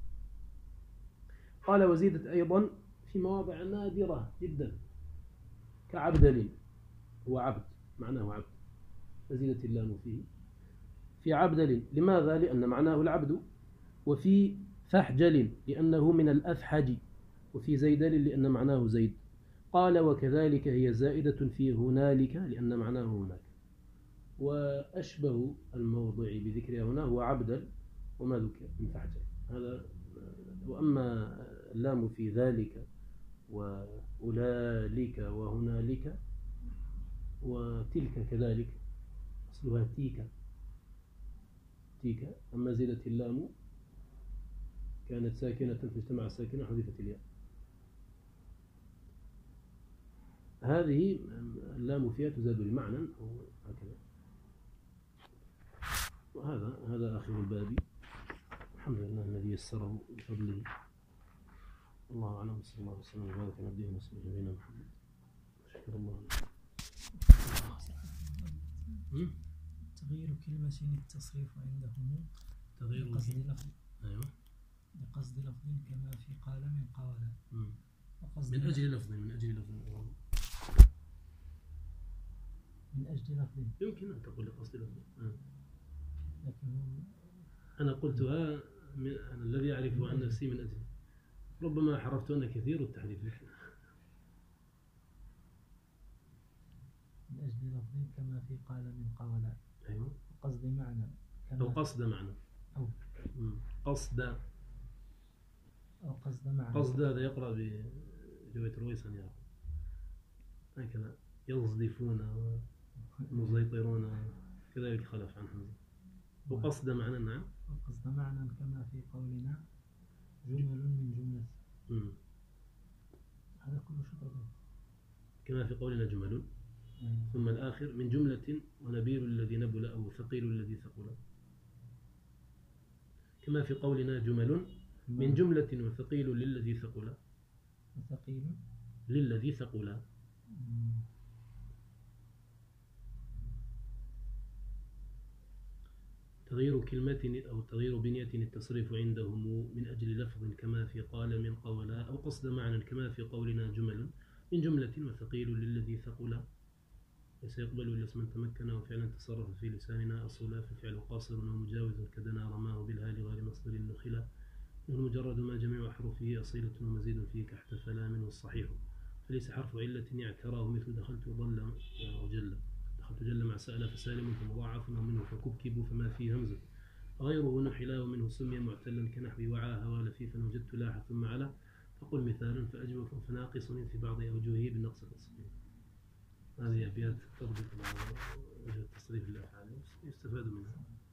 قال وزيدت أيضا في مواضع نادرة جدا كعبدل، هو عبد معناه عبد، فزيدت اللام فيه في عبدل. لماذا؟ لأن معناه العبد. وفي فحجل لأنه من الأفحج. وفي زيدل لأن معناه زيد. قال وكذلك هي زائدة في هنالك لأن معناه هناك. وأشبه الموضع بذكرها هنا هو عبدل وما ذكر من فحجل هذا. وأما اللام في ذلك وأولئك وهنالك وتلك كذلك أصلها تيكا تيكا. أما زيدت اللام كانت ساكنة فاجتمع ساكنة حذفت الياء. هذه اللام فيها تزاد بمعنى أو هكذا. وهذا هذا آخر الباب. الحمد لله الذي يسره بفضله. الله أعلم. صلى الله وسلم وبارك على نبينا نبينا محمد. شكر الله. تغيير كلمة التصريف عندهم تغيير بقصد لفظ. أيوة. بقصد لفظ كما في قال من قال. من أجل لفظ من أجل لفظ من أجل لفظ يمكن أن تقول لقصد لفظ. لكن أنا قلتها من أنا الذي أعرفه عن نفسي من أجل. ربما حرفت أنا كثير والتحريف لك. من أجل لفظ كما في قال من قال. أيوة. قصد معنى أو قصد معنى أو قصد أو قصد معنى. قصد هذا يقرأ برواية رويسان يا هكذا يصدفون ومسيطرون كذلك خلف عن حمزة. وقصد معنى. نعم. وقصد معنى كما في قولنا جمل من جملة. مم. هذا كله شطر. كما في قولنا جمل. مم. ثم الآخر من جملة ونبيل الذي نبل أو ثقيل الذي ثقل. كما في قولنا جمل من جملة وثقيل للذي ثقل. وثقيل للذي ثقل. تغيير كلمة أو تغيير بنية التصريف عندهم من أجل لفظ كما في قال من قول أو قصد معنى كما في قولنا جمل من جملة وثقيل للذي ثقل. وسيقبل إلا اسما تمكن وفعلا تصرف في لساننا أصلا فالفعل قاصر ومجاوز كدنا رماه بالهال غير مصدر النخلة إنه مجرد ما جميع أحرفه أصيلة ومزيد فيه كاحتفلا منه الصحيح فليس حرف علة يعتراه مثل دخلت ضل وجل. دخلت جل مع سأل فسالم فمضاعف ومنه فكبكب فما فيه همزة. غيره نحلا ومنه سمي معتلا كنحو وعى هوى لفيفا وجدت لاح ثم على فقل مثالا فأجوف فناقص في بعض أوجهه بالنقص الأصلي. هذه أبيات تضبط مع وجه التصريف الأفعال يستفاد منها.